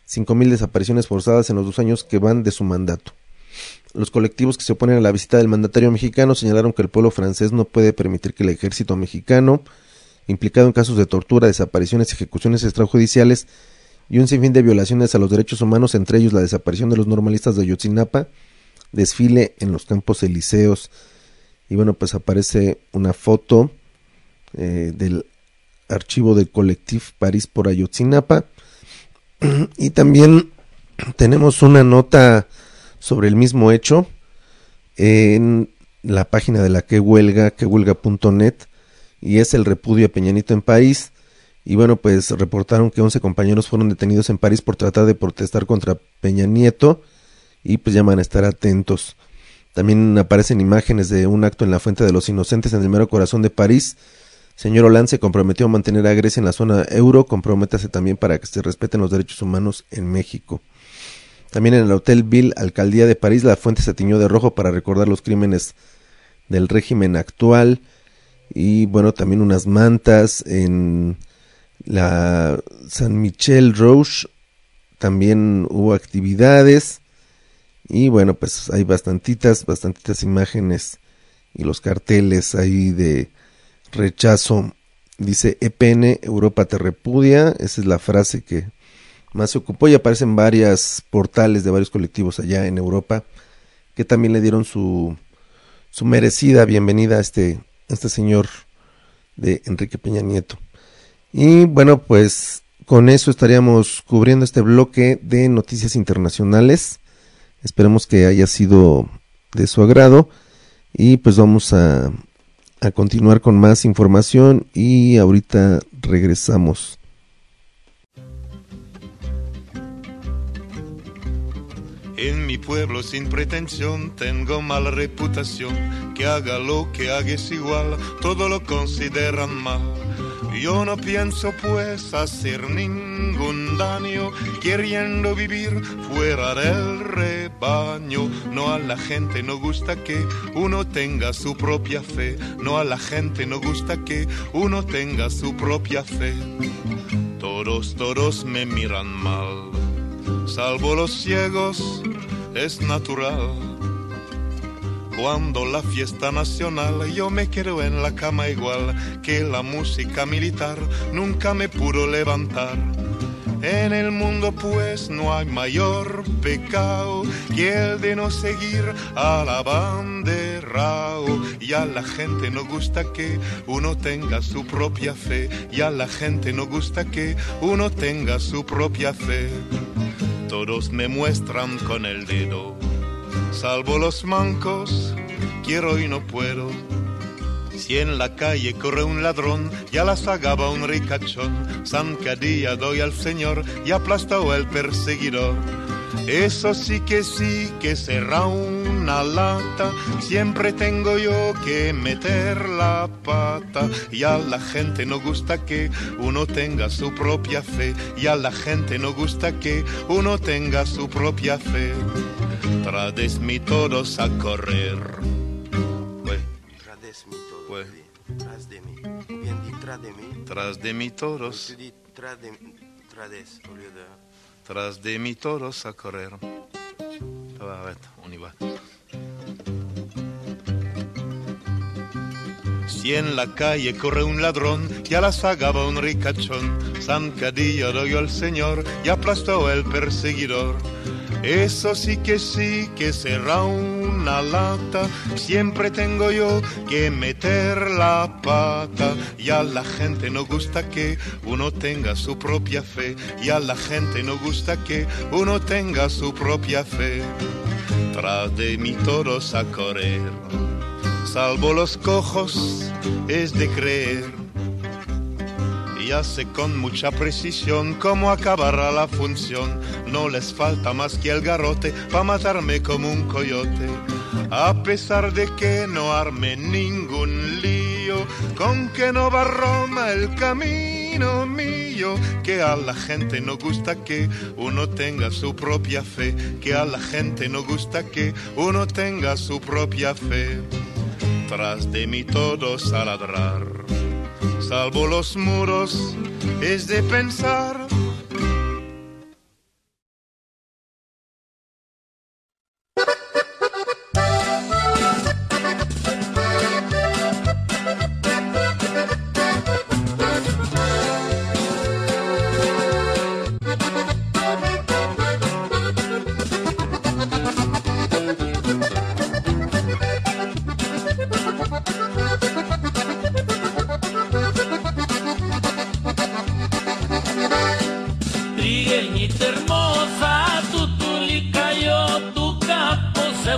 cinco mil desapariciones forzadas en los dos años que van de su mandato. Los colectivos que se oponen a la visita del mandatario mexicano señalaron que el pueblo francés no puede permitir que el ejército mexicano, implicado en casos de tortura, desapariciones, ejecuciones extrajudiciales y un sinfín de violaciones a los derechos humanos, entre ellos la desaparición de los normalistas de Ayotzinapa, desfile en los Campos Elíseos. Y bueno, pues aparece una foto eh, del archivo del colectivo París por Ayotzinapa, y también tenemos una nota sobre el mismo hecho en la página de la Que Huelga, que huelga punto net, y es el repudio a Peña Nieto en París. Y bueno, pues reportaron que once compañeros fueron detenidos en París por tratar de protestar contra Peña Nieto, y pues llaman a estar atentos. También aparecen imágenes de un acto en la Fuente de los Inocentes en el mero corazón de París. Señor Hollande se comprometió a mantener a Grecia en la zona euro, comprométase también para que se respeten los derechos humanos en México. También en el Hotel Ville, Alcaldía de París, la Fuente se tiñó de rojo para recordar los crímenes del régimen actual. Y bueno, también unas mantas en la San Michel Rouge, también hubo actividades. Y bueno, pues hay bastantitas, bastantitas imágenes y los carteles ahí de rechazo. Dice E P N, Europa te repudia, esa es la frase que más se ocupó, y aparecen varios portales de varios colectivos allá en Europa que también le dieron su, su merecida bienvenida a este, a este señor de Enrique Peña Nieto. Y bueno, pues con eso estaríamos cubriendo este bloque de noticias internacionales. Esperemos que haya sido de su agrado, y pues vamos a, a continuar con más información y ahorita regresamos. En mi pueblo sin pretensión tengo mala reputación, que haga lo que haga es igual, todo lo consideran mal. Yo no pienso pues hacer ningún daño, queriendo vivir fuera del rebaño. No, a la gente no gusta que uno tenga su propia fe, no, a la gente no gusta que uno tenga su propia fe. Todos, todos me miran mal, salvo los ciegos, es natural. Cuando la fiesta nacional yo me quedo en la cama igual que la música militar nunca me pudo levantar. En el mundo pues no hay mayor pecado que el de no seguir al abanderao. Y a la gente no gusta que uno tenga su propia fe, y a la gente no gusta que uno tenga su propia fe. Todos me muestran con el dedo, salvo los mancos, quiero y no puedo. Si en la calle corre un ladrón, ya la sagaba un ricachón. Zancadilla doy al señor y aplastó el perseguidor. Eso sí que sí que será una lata, siempre tengo yo que meter la pata. Y a la gente no gusta que uno tenga su propia fe, y a la gente no gusta que uno tenga su propia fe. Trades mi todos a correr. Trades mi todos. Ouais. Tras de mí. Bien dit, tras de mí. Tras de mi todos. Tu dis tras de trades au lieu de. Tras de mi todos a correr. A ver, on y va. Si en la calle corre un ladrón, ya la sagaba un ricachón. Zancadilla doy al señor y aplastó el perseguidor. Eso sí que sí que será una lata, siempre tengo yo que meter la pata. Y a la gente no gusta que uno tenga su propia fe, y a la gente no gusta que uno tenga su propia fe. Tras de mí todos a correr, salvo los cojos, es de creer. Ya sé con mucha precisión cómo acabará la función. No les falta más que el garrote pa' matarme como un coyote. A pesar de que no arme ningún lío, con que no va Roma el camino mío. Que a la gente no gusta que uno tenga su propia fe, que a la gente no gusta que uno tenga su propia fe. Tras de mí todos a ladrar, salvo los muros, es de pensar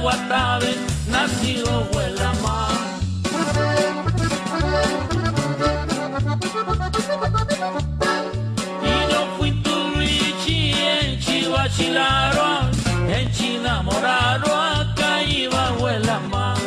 Guatave, nacido huela más. Y yo fui tu Richie en Chihuachilaron, en Chinamoraro, acá iba huela más.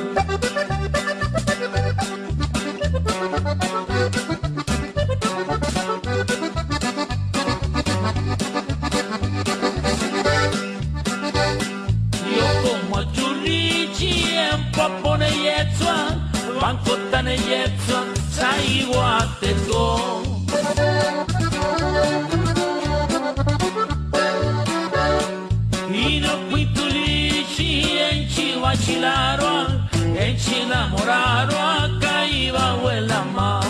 Papone yetsua, banco tane yetsua, saigua tengo. Y no fui tu lichi en Chihuachilaro, en Chinamoraro, acá iba huela más.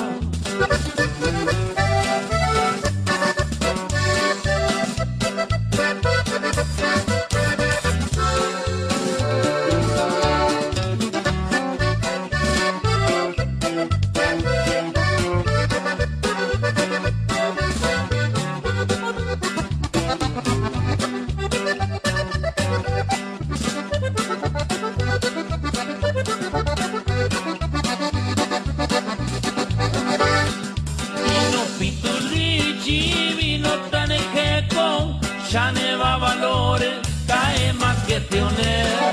Ya ne va valores, cae más que teoner.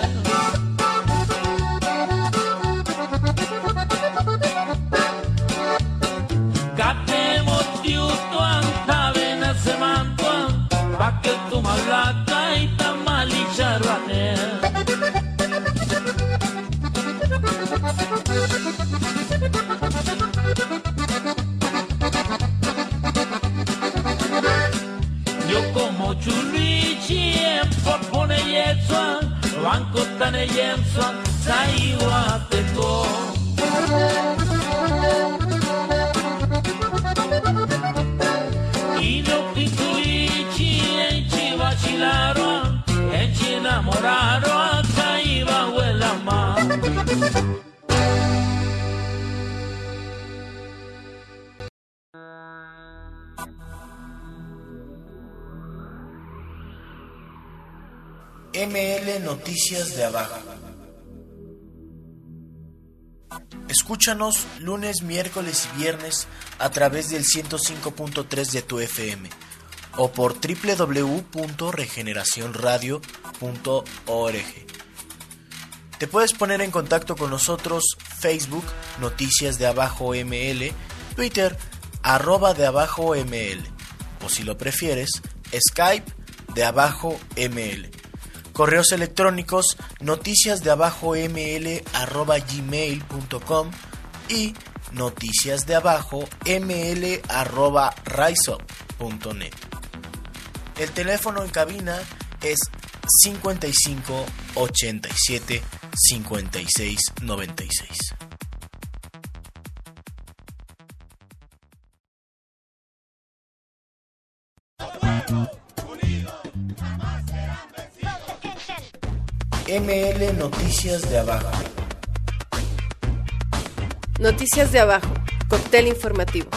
Catemos tiutuan, tavenas se mantuan, pa' que tu malata y tamal y charraner. Yo como churrichi en popone yetsuan, banco tane yetsuan, saigua teko. Y yo pituichi en Chihuachilaron, en Chinamoraro, acá iba huela más. M L Noticias de Abajo. Escúchanos lunes, miércoles y viernes a través del ciento cinco punto tres de tu F M o por doble u doble u doble u punto regeneración radio punto org. Te puedes poner en contacto con nosotros: Facebook, Noticias de Abajo M L, Twitter, arroba de Abajo M L, o si lo prefieres, Skype de Abajo M L. Correos electrónicos noticiasdeabajoml arroba gmail punto com y noticiasdeabajoml arroba riseup punto net. El teléfono en cabina es cincuenta y cinco ochenta y siete cincuenta y seis noventa y seis. M L Noticias de Abajo. Noticias de Abajo, cóctel informativo.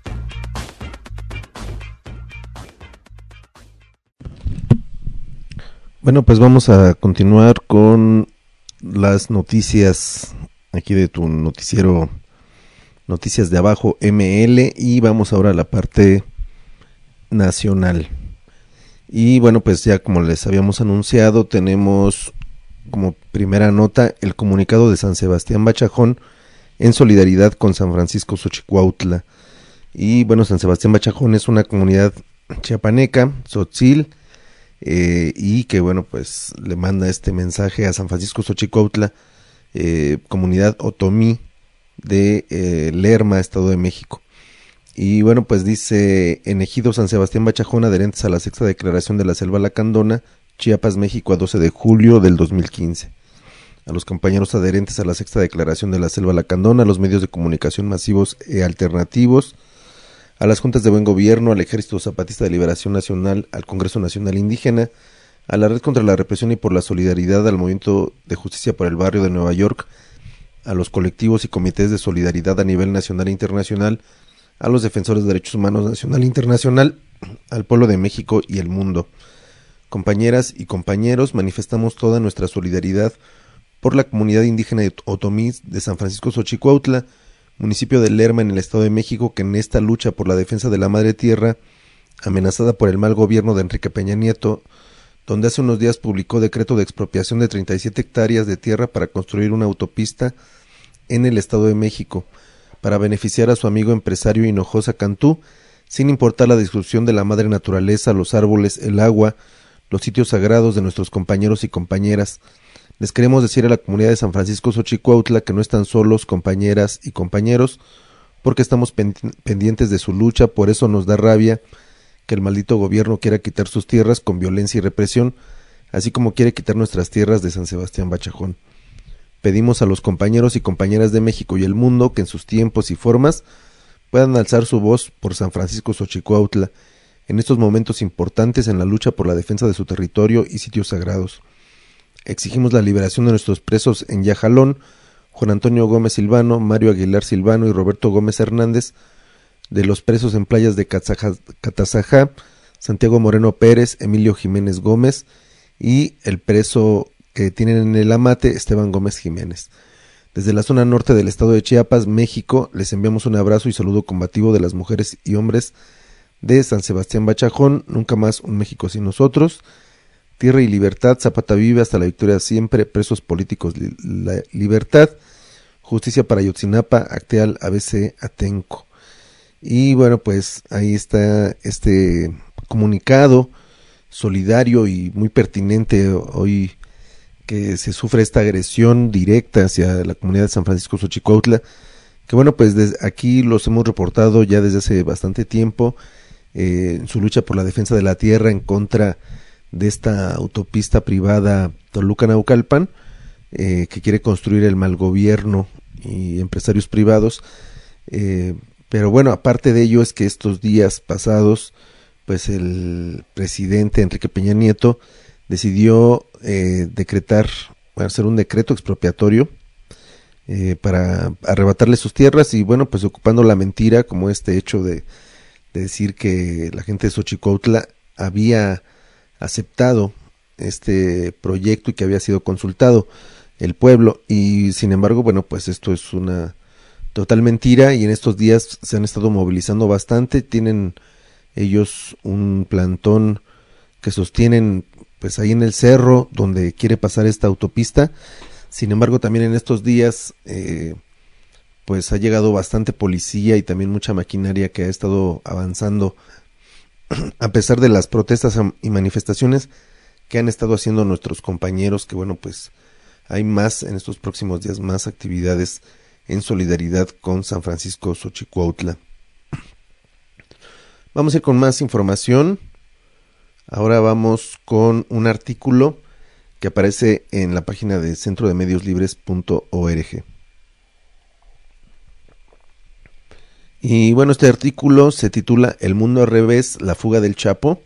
Bueno, pues vamos a continuar con las noticias aquí de tu noticiero Noticias de Abajo M L, y vamos ahora a la parte nacional. Y bueno, pues ya como les habíamos anunciado, tenemos como primera nota el comunicado de San Sebastián Bachajón en solidaridad con San Francisco Xochicuautla. Y bueno, San Sebastián Bachajón es una comunidad chiapaneca, tzotzil, eh, y que bueno, pues le manda este mensaje a San Francisco Xochicuautla, eh, comunidad otomí de eh, Lerma, Estado de México. Y bueno, pues dice: en Ejido San Sebastián Bachajón, adherentes a la sexta declaración de la Selva Lacandona, Chiapas, México, a doce de julio del dos mil quince. A los compañeros adherentes a la sexta declaración de la Selva Lacandona, a los medios de comunicación masivos e alternativos, a las juntas de buen gobierno, al Ejército Zapatista de Liberación Nacional, al Congreso Nacional Indígena, a la Red contra la Represión y por la Solidaridad, al Movimiento de Justicia por el Barrio de Nueva York, a los colectivos y comités de solidaridad a nivel nacional e internacional, a los defensores de derechos humanos nacional e internacional, al pueblo de México y el mundo. Compañeras y compañeros, manifestamos toda nuestra solidaridad por la comunidad indígena de Otomí de San Francisco Xochicuautla, municipio de Lerma en el Estado de México, que en esta lucha por la defensa de la madre tierra, amenazada por el mal gobierno de Enrique Peña Nieto, donde hace unos días publicó decreto de expropiación de treinta y siete hectáreas de tierra para construir una autopista en el Estado de México, para beneficiar a su amigo empresario Hinojosa Cantú, sin importar la destrucción de la madre naturaleza, los árboles, el agua, los sitios sagrados de nuestros compañeros y compañeras. Les queremos decir a la comunidad de San Francisco Xochicuautla que no están solos, compañeras y compañeros, porque estamos pendientes de su lucha. Por eso nos da rabia que el maldito gobierno quiera quitar sus tierras con violencia y represión, así como quiere quitar nuestras tierras de San Sebastián Bachajón. Pedimos a los compañeros y compañeras de México y el mundo que en sus tiempos y formas puedan alzar su voz por San Francisco Xochicuautla en estos momentos importantes en la lucha por la defensa de su territorio y sitios sagrados. Exigimos la liberación de nuestros presos en Yajalón, Juan Antonio Gómez Silvano, Mario Aguilar Silvano y Roberto Gómez Hernández, de los presos en playas de Catazajá, Santiago Moreno Pérez, Emilio Jiménez Gómez y el preso que tienen en el Amate, Esteban Gómez Jiménez. Desde la zona norte del estado de Chiapas, México, les enviamos un abrazo y saludo combativo de las mujeres y hombres de San Sebastián Bachajón. Nunca más un México sin nosotros. Tierra y libertad, Zapata vive hasta la victoria siempre, presos políticos, li la libertad, justicia para Ayotzinapa, Acteal, A B C, Atenco. Y bueno, pues ahí está este comunicado solidario y muy pertinente hoy que se sufre esta agresión directa hacia la comunidad de San Francisco Xochicuautla, que bueno, pues desde aquí los hemos reportado ya desde hace bastante tiempo, eh, en su lucha por la defensa de la tierra en contra de esta autopista privada Toluca-Naucalpan, eh, que quiere construir el mal gobierno y empresarios privados, eh, pero bueno, aparte de ello es que estos días pasados, pues el presidente Enrique Peña Nieto decidió eh, decretar, bueno, hacer un decreto expropiatorio eh, para arrebatarle sus tierras y bueno, pues ocupando la mentira como este hecho de, de decir que la gente de Xochicuautla había aceptado este proyecto y que había sido consultado el pueblo, y sin embargo, bueno, pues esto es una total mentira y en estos días se han estado movilizando bastante. Tienen ellos un plantón que sostienen pues ahí en el cerro donde quiere pasar esta autopista. Sin embargo, también en estos días eh, pues ha llegado bastante policía y también mucha maquinaria que ha estado avanzando a pesar de las protestas y manifestaciones que han estado haciendo nuestros compañeros, que bueno, pues hay más en estos próximos días, más actividades en solidaridad con San Francisco Xochicuautla. Vamos a ir con más información. Ahora vamos con un artículo que aparece en la página de centro de medios libres punto org. Y bueno, este artículo se titula El mundo al revés, la fuga del Chapo,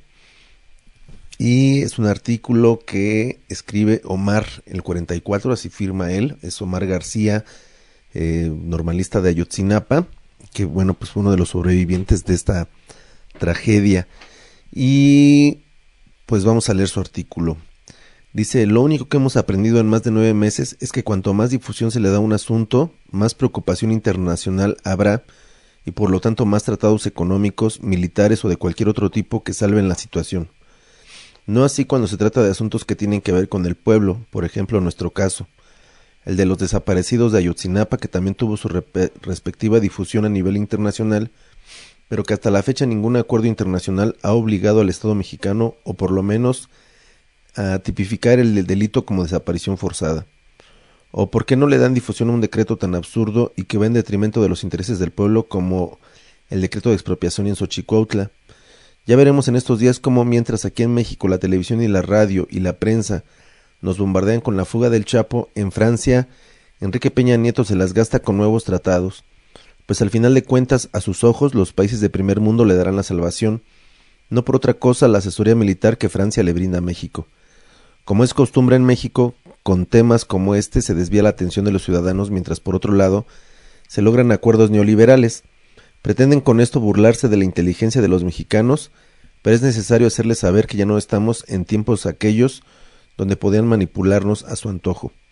y es un artículo que escribe Omar el cuarenta y cuatro, así firma él, es Omar García, eh, normalista de Ayotzinapa, que bueno, pues fue uno de los sobrevivientes de esta tragedia. Y pues vamos a leer su artículo. Dice: lo único que hemos aprendido en más de nueve meses es que cuanto más difusión se le da a un asunto, más preocupación internacional habrá, y por lo tanto más tratados económicos, militares o de cualquier otro tipo que salven la situación. No así cuando se trata de asuntos que tienen que ver con el pueblo, por ejemplo nuestro caso, el de los desaparecidos de Ayotzinapa, que también tuvo su respectiva difusión a nivel internacional, pero que hasta la fecha ningún acuerdo internacional ha obligado al Estado mexicano, o por lo menos a tipificar el delito como desaparición forzada. ¿O por qué no le dan difusión a un decreto tan absurdo y que va en detrimento de los intereses del pueblo como el decreto de expropiación en Xochicuautla? Ya veremos en estos días cómo mientras aquí en México la televisión y la radio y la prensa nos bombardean con la fuga del Chapo, en Francia Enrique Peña Nieto se las gasta con nuevos tratados, pues al final de cuentas a sus ojos los países de primer mundo le darán la salvación, no por otra cosa la asesoría militar que Francia le brinda a México. Como es costumbre en México, con temas como este se desvía la atención de los ciudadanos, mientras por otro lado se logran acuerdos neoliberales. Pretenden con esto burlarse de la inteligencia de los mexicanos, pero es necesario hacerles saber que ya no estamos en tiempos aquellos donde podían manipularnos a su antojo.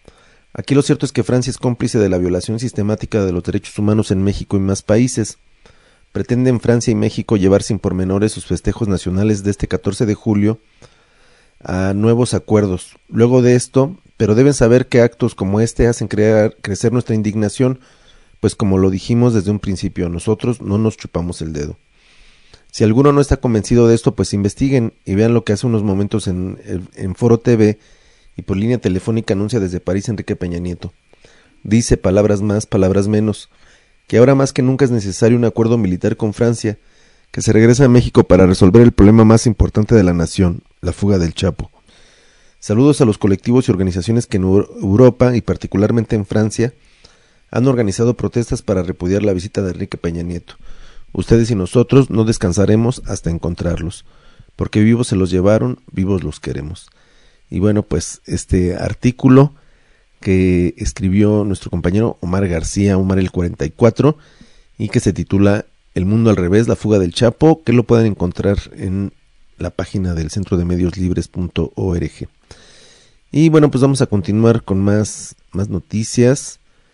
Aquí lo cierto es que Francia es cómplice de la violación sistemática de los derechos humanos en México y más países. Pretenden Francia y México llevar sin pormenores sus festejos nacionales de este catorce de julio a nuevos acuerdos. Luego de esto, pero deben saber que actos como este hacen crear, crecer nuestra indignación, pues como lo dijimos desde un principio, nosotros no nos chupamos el dedo. Si alguno no está convencido de esto, pues investiguen y vean lo que hace unos momentos en, en Foro T V y por línea telefónica anuncia desde París Enrique Peña Nieto. Dice, palabras más, palabras menos, que ahora más que nunca es necesario un acuerdo militar con Francia, que se regresa a México para resolver el problema más importante de la nación, la fuga del Chapo. Saludos a los colectivos y organizaciones que en Europa y particularmente en Francia han organizado protestas para repudiar la visita de Enrique Peña Nieto. Ustedes y nosotros no descansaremos hasta encontrarlos, porque vivos se los llevaron, vivos los queremos. Y bueno, pues este artículo que escribió nuestro compañero Omar García, Omar el cuarenta y cuatro, y que se titula El mundo al revés, la fuga del Chapo, que lo pueden encontrar en la página del centro de medios libres punto org. Y bueno, pues vamos a continuar con más, más noticias,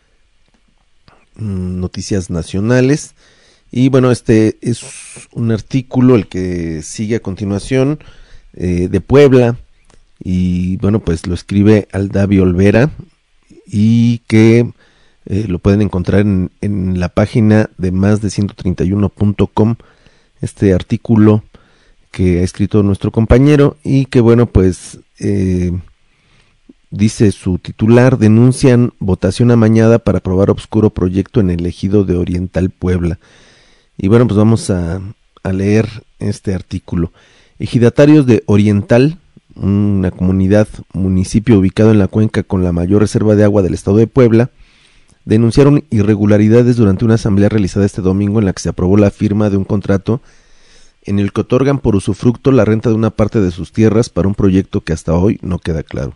noticias nacionales. Y bueno, este es un artículo, el que sigue a continuación, eh, de Puebla, y bueno, pues lo escribe Aldavi Olvera, y que eh, lo pueden encontrar en, en la página de más de ciento treinta y uno punto com, este artículo que ha escrito nuestro compañero, y que bueno, pues eh, dice su titular: denuncian votación amañada para aprobar obscuro proyecto en el ejido de Oriental, Puebla. Y bueno, pues vamos a, a leer este artículo. Ejidatarios de Oriental, una comunidad, municipio ubicado en la cuenca con la mayor reserva de agua del estado de Puebla, denunciaron irregularidades durante una asamblea realizada este domingo en la que se aprobó la firma de un contrato en el que otorgan por usufructo la renta de una parte de sus tierras para un proyecto que hasta hoy no queda claro.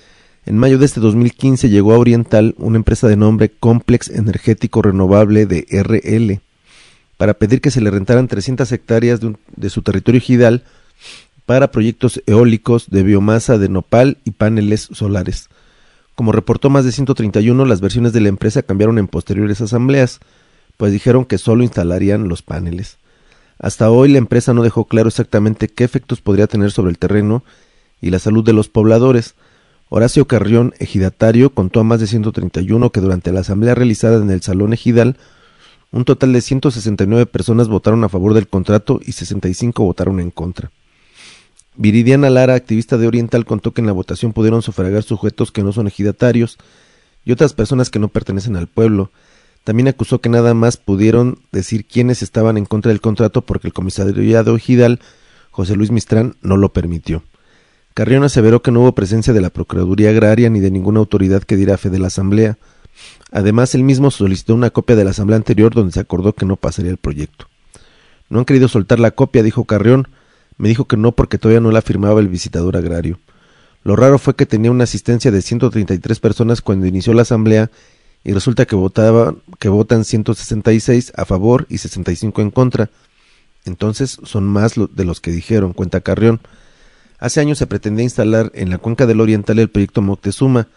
En mayo de este dos mil quince llegó a Oriental una empresa de nombre Complex Energético Renovable de R L para pedir que se le rentaran trescientas hectáreas de, un, de su territorio ejidal para proyectos eólicos de biomasa de nopal y paneles solares. Como reportó Más de ciento treinta y uno, las versiones de la empresa cambiaron en posteriores asambleas, pues dijeron que solo instalarían los paneles. Hasta hoy la empresa no dejó claro exactamente qué efectos podría tener sobre el terreno y la salud de los pobladores. Horacio Carrión, ejidatario, contó a Más de ciento treinta y uno que durante la asamblea realizada en el Salón Ejidal, un total de ciento sesenta y nueve personas votaron a favor del contrato y sesenta y cinco votaron en contra. Viridiana Lara, activista de Oriental, contó que en la votación pudieron sufragar sujetos que no son ejidatarios y otras personas que no pertenecen al pueblo. También acusó que nada más pudieron decir quiénes estaban en contra del contrato porque el comisariado ejidal, José Luis Mistrán, no lo permitió. Carrión aseveró que no hubo presencia de la Procuraduría Agraria ni de ninguna autoridad que diera fe de la asamblea. Además, él mismo solicitó una copia de la asamblea anterior donde se acordó que no pasaría el proyecto. No han querido soltar la copia, dijo Carrión. Me dijo que no porque todavía no la firmaba el visitador agrario. Lo raro fue que tenía una asistencia de ciento treinta y tres personas cuando inició la asamblea y resulta que votaban, que votan ciento sesenta y seis a favor y sesenta y cinco en contra. Entonces son más de los que dijeron, cuenta Carrión. Hace años se pretendía instalar en la cuenca del Oriental el proyecto Moctezuma.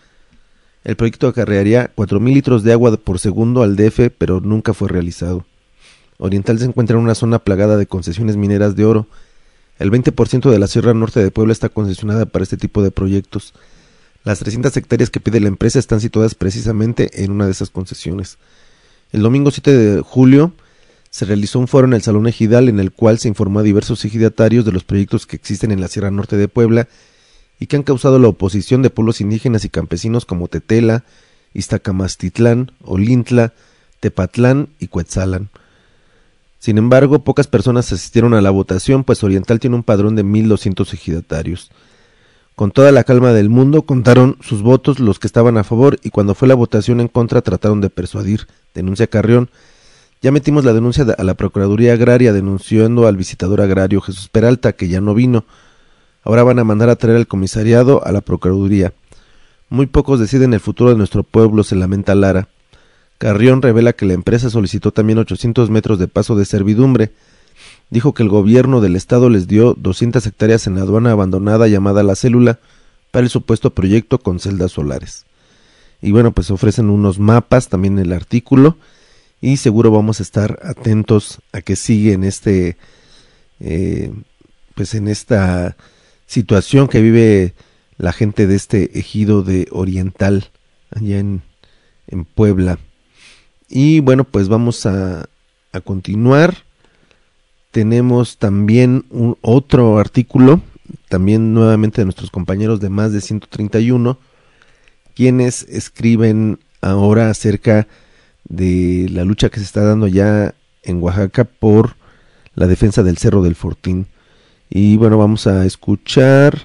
El proyecto acarrearía cuatro mil litros de agua por segundo al D F, pero nunca fue realizado. Oriental se encuentra en una zona plagada de concesiones mineras de oro. El veinte por ciento de la Sierra Norte de Puebla está concesionada para este tipo de proyectos. Las trescientas hectáreas que pide la empresa están situadas precisamente en una de esas concesiones. El domingo siete de julio se realizó un foro en el Salón Ejidal en el cual se informó a diversos ejidatarios de los proyectos que existen en la Sierra Norte de Puebla y que han causado la oposición de pueblos indígenas y campesinos como Tetela, Iztacamastitlán, Olintla, Tepatlán y Cuetzalan. Sin embargo, pocas personas asistieron a la votación, pues Oriental tiene un padrón de mil doscientos ejidatarios. Con toda la calma del mundo, contaron sus votos los que estaban a favor y cuando fue la votación en contra trataron de persuadir, denuncia Carrión. Ya metimos la denuncia a la Procuraduría Agraria denunciando al visitador agrario Jesús Peralta, que ya no vino. Ahora van a mandar a traer al comisariado a la Procuraduría. Muy pocos deciden el futuro de nuestro pueblo, se lamenta Lara. Carrión revela que la empresa solicitó también ochocientos metros de paso de servidumbre. Dijo que el gobierno del estado les dio doscientas hectáreas en la aduana abandonada llamada La Célula para el supuesto proyecto con celdas solares. y bueno, pues ofrecen unos mapas también en el artículo, y seguro vamos a estar atentos a que sigue en este, eh, pues en esta situación que vive la gente de este ejido de Oriental, allá en, en Puebla. Y bueno, pues vamos a, a continuar. Tenemos también un otro artículo, también nuevamente de nuestros compañeros de Más de ciento treinta y uno, quienes escriben ahora acerca de la lucha que se está dando ya en Oaxaca por la defensa del Cerro del Fortín. Y bueno, vamos a escuchar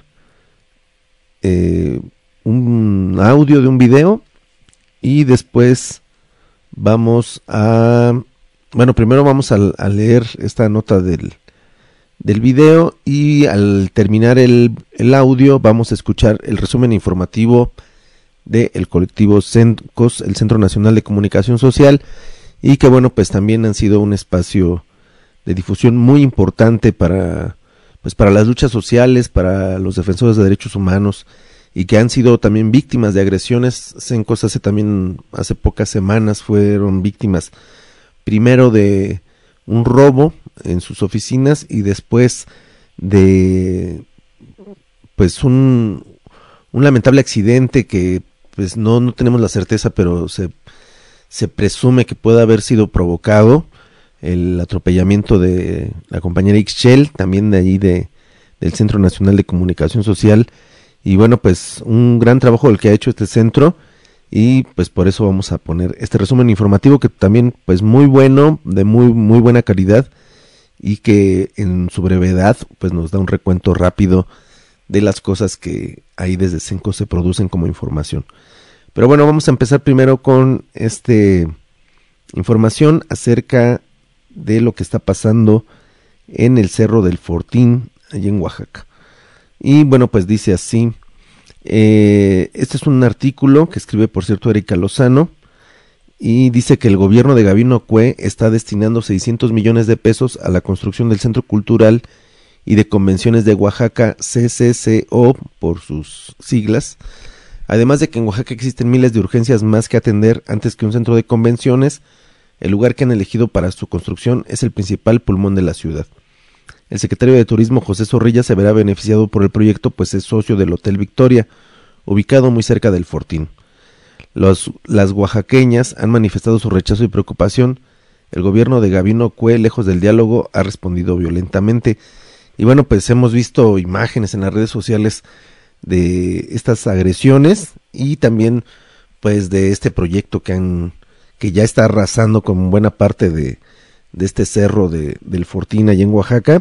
eh, un audio de un video y después vamos a... Bueno, primero vamos a, a leer esta nota del, del video, y al terminar el, el audio vamos a escuchar el resumen informativo del colectivo CENCOS, el Centro Nacional de Comunicación Social, y que bueno, pues también han sido un espacio de difusión muy importante para, pues para las luchas sociales, para los defensores de derechos humanos, y que han sido también víctimas de agresiones. CENCOS hace también, hace pocas semanas fueron víctimas primero de un robo en sus oficinas y después de pues un, un lamentable accidente que pues no, no tenemos la certeza, pero se, se presume que puede haber sido provocado, el atropellamiento de la compañera Ixchel, también de allí de, del Centro Nacional de Comunicación Social. Y bueno, pues un gran trabajo el que ha hecho este centro, y pues por eso vamos a poner este resumen informativo, que también pues muy bueno, de muy muy buena calidad, y que en su brevedad pues nos da un recuento rápido de las cosas que ahí desde CENCOS se producen como información. Pero bueno, vamos a empezar primero con este información acerca de lo que está pasando en el Cerro del Fortín, allí en Oaxaca. Y bueno, pues dice así. Eh, este es un artículo que escribe, por cierto, Erika Lozano, y dice que el gobierno de Gabino Cue está destinando seiscientos millones de pesos a la construcción del Centro Cultural y de Convenciones de Oaxaca, C C C O por sus siglas, además de que en Oaxaca existen miles de urgencias más que atender antes que un centro de convenciones. El lugar que han elegido para su construcción es el principal pulmón de la ciudad. El secretario de Turismo, José Zorrilla, se verá beneficiado por el proyecto, pues es socio del Hotel Victoria, ubicado muy cerca del Fortín. Los, las oaxaqueñas han manifestado su rechazo y preocupación. El gobierno de Gabino Cue, lejos del diálogo, ha respondido violentamente. Y bueno, pues hemos visto imágenes en las redes sociales de estas agresiones, y también pues de este proyecto que han que ya está arrasando con buena parte de de este cerro de, del Fortín allá en Oaxaca,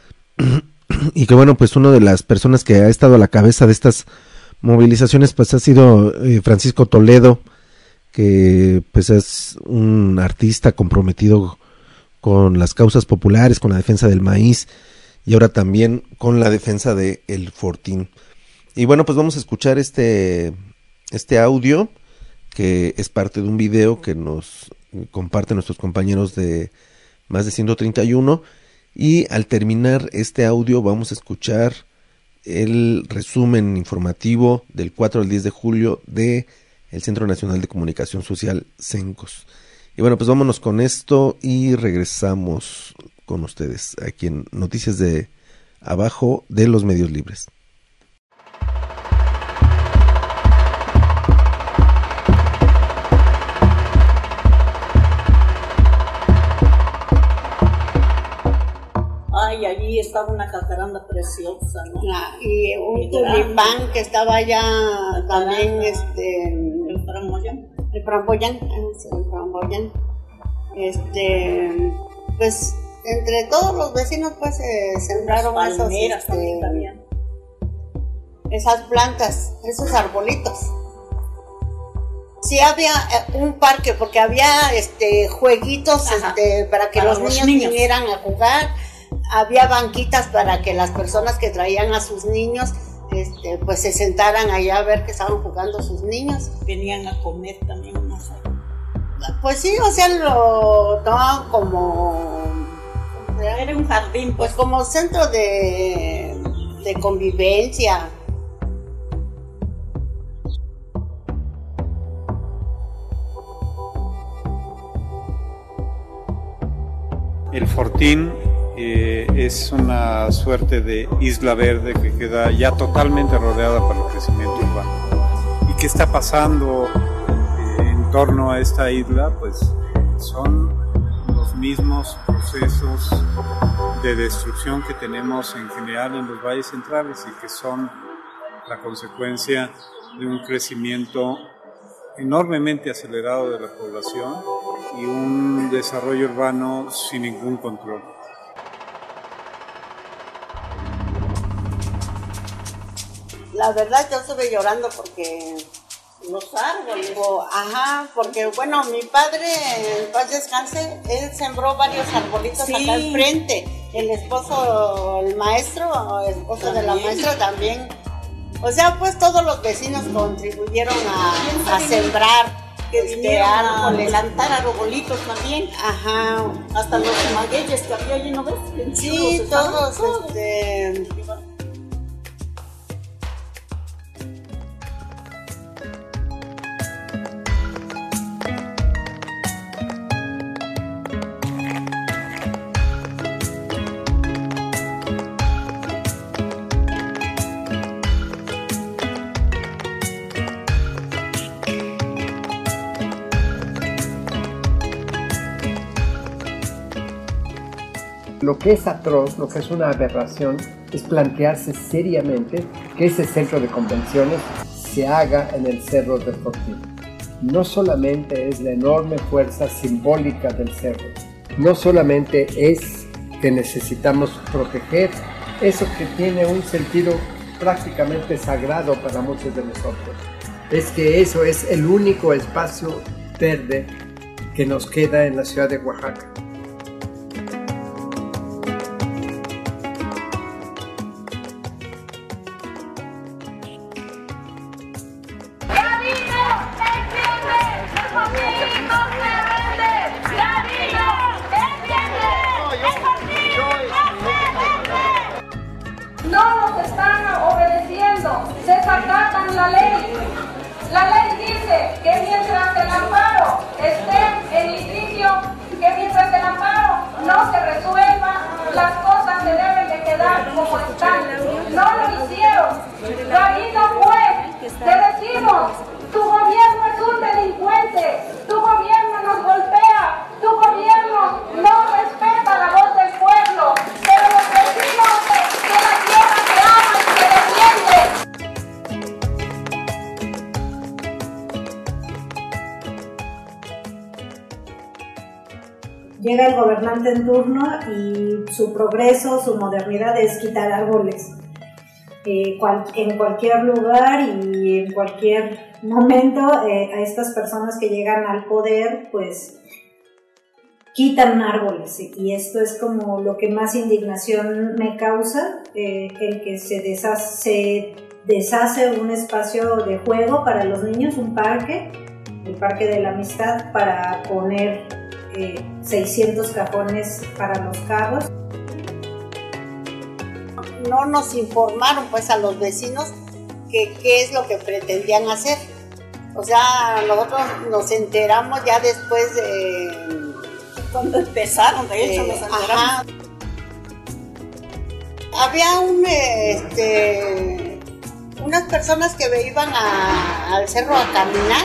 y que bueno, pues una de las personas que ha estado a la cabeza de estas movilizaciones pues ha sido eh, Francisco Toledo, que pues es un artista comprometido con las causas populares, con la defensa del maíz, y ahora también con la defensa de el Fortín. Y bueno, pues vamos a escuchar este, este audio, que es parte de un video que nos comparten nuestros compañeros de Más de ciento treinta y uno, y al terminar este audio vamos a escuchar el resumen informativo del cuatro al diez de julio de el Centro Nacional de Comunicación Social, CENCOS. Y bueno, pues vámonos con esto y regresamos con ustedes aquí en Noticias de Abajo de los Medios Libres. Y allí estaba una jacaranda preciosa, ¿no? Ah, y un tulipán que estaba allá también, este... El framboyán. El framboyán, el framboyán. Este, pues, entre todos los vecinos, pues, eh, sembraron Las esos, palmeras este, también, también. esas plantas, esos arbolitos. Sí había eh, un parque, porque había, este, jueguitos, este, para que Para los, los niños, niños. vinieran a jugar. Había banquitas para que las personas que traían a sus niños, este, pues se sentaran allá a ver que estaban jugando sus niños. Venían a comer también, no sé. Pues sí, o sea, lo tomaban como... Era un jardín, pues como centro de, de convivencia. El Fortín eh, es una suerte de isla verde que queda ya totalmente rodeada por el crecimiento urbano. ¿Y qué está pasando eh, en torno a esta isla? Pues son los mismos procesos de destrucción que tenemos en general en los valles centrales y que son la consecuencia de un crecimiento enormemente acelerado de la población y un desarrollo urbano sin ningún control. La verdad yo estuve llorando porque los árboles, o, ajá, porque bueno, mi padre, en paz descanse, él sembró varios arbolitos Sí. acá al frente, el esposo, el maestro, el esposo de la También. maestra también, o sea, pues todos los vecinos contribuyeron a, a sembrar que este, vinieron a árboles. plantar arbolitos también. Ajá. Hasta los magueyes que había allí, ¿no ves? Bien Sí, chulos estaban, todos, todos. este... Lo que es atroz, lo que es una aberración, es plantearse seriamente que ese centro de convenciones se haga en el Cerro del Fortín. No solamente es la enorme fuerza simbólica del cerro, no solamente es que necesitamos proteger eso que tiene un sentido prácticamente sagrado para muchos de nosotros, es que eso es el único espacio verde que nos queda en la ciudad de Oaxaca. No nos están obedeciendo, se desacatan la ley. La ley dice que mientras el amparo esté en litigio, que mientras el amparo no se resuelva, las cosas se deben de quedar como están. No lo hicieron. Gavino fue, te decimos, tu gobierno es un delincuente, tu gobierno nos golpea, tu gobierno no respeta la voz del pueblo, pero los vecinos de, de la tierra te aman y te defienden. Llega el gobernante en turno y su progreso, su modernidad es quitar árboles. Eh, cual, en cualquier lugar y en cualquier momento eh, a estas personas que llegan al poder pues quitan árboles y esto es como lo que más indignación me causa, eh, el que se deshace, se deshace un espacio de juego para los niños, un parque, el Parque de la Amistad, para poner eh, seiscientos cajones para los carros. No nos informaron pues a los vecinos que qué es lo que pretendían hacer. O sea, nosotros nos enteramos ya después de... Cuando empezaron, de hecho, eh, nos enteramos. Ajá. Había un, este, unas personas que iban a, al cerro a caminar.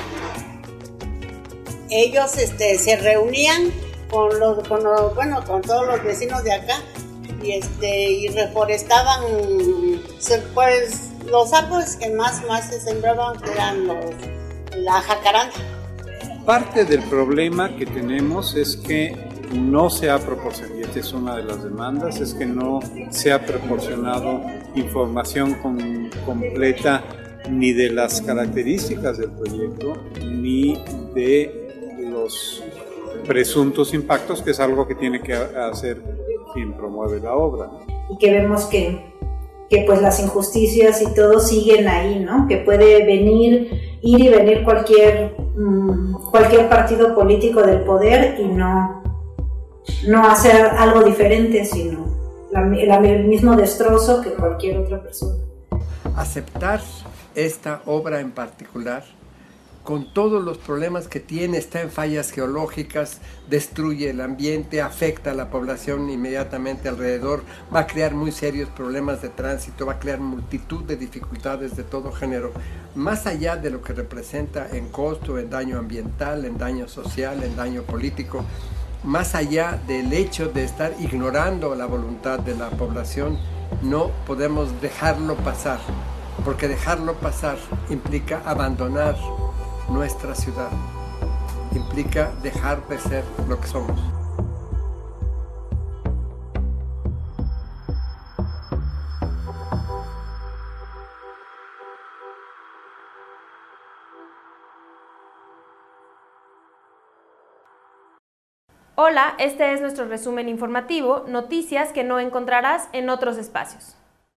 Ellos este, se reunían con los, con los, bueno, con todos los vecinos de acá y este y reforestaban se, pues los árboles que más más se sembraban eran los la jacaranda. Parte del problema que tenemos es que no se ha proporcionado, y esta es una de las demandas, es que no se ha proporcionado información con, completa ni de las características del proyecto ni de los presuntos impactos, que es algo que tiene que hacer quien promueve la obra. Y que vemos que, que pues las injusticias y todo siguen ahí, ¿no? Que puede venir, ir y venir cualquier, mmm, cualquier partido político del poder y no, no hacer algo diferente, sino la, la, el mismo destrozo que cualquier otra persona. Aceptar esta obra en particular con todos los problemas que tiene, está en fallas geológicas, destruye el ambiente, afecta a la población inmediatamente alrededor, va a crear muy serios problemas de tránsito, va a crear multitud de dificultades de todo género, más allá de lo que representa en costo, en daño ambiental, en daño social, en daño político, más allá del hecho de estar ignorando la voluntad de la población, no podemos dejarlo pasar, porque dejarlo pasar implica abandonar nuestra ciudad, implica dejar de ser lo que somos. Hola, este es nuestro resumen informativo, noticias que no encontrarás en otros espacios.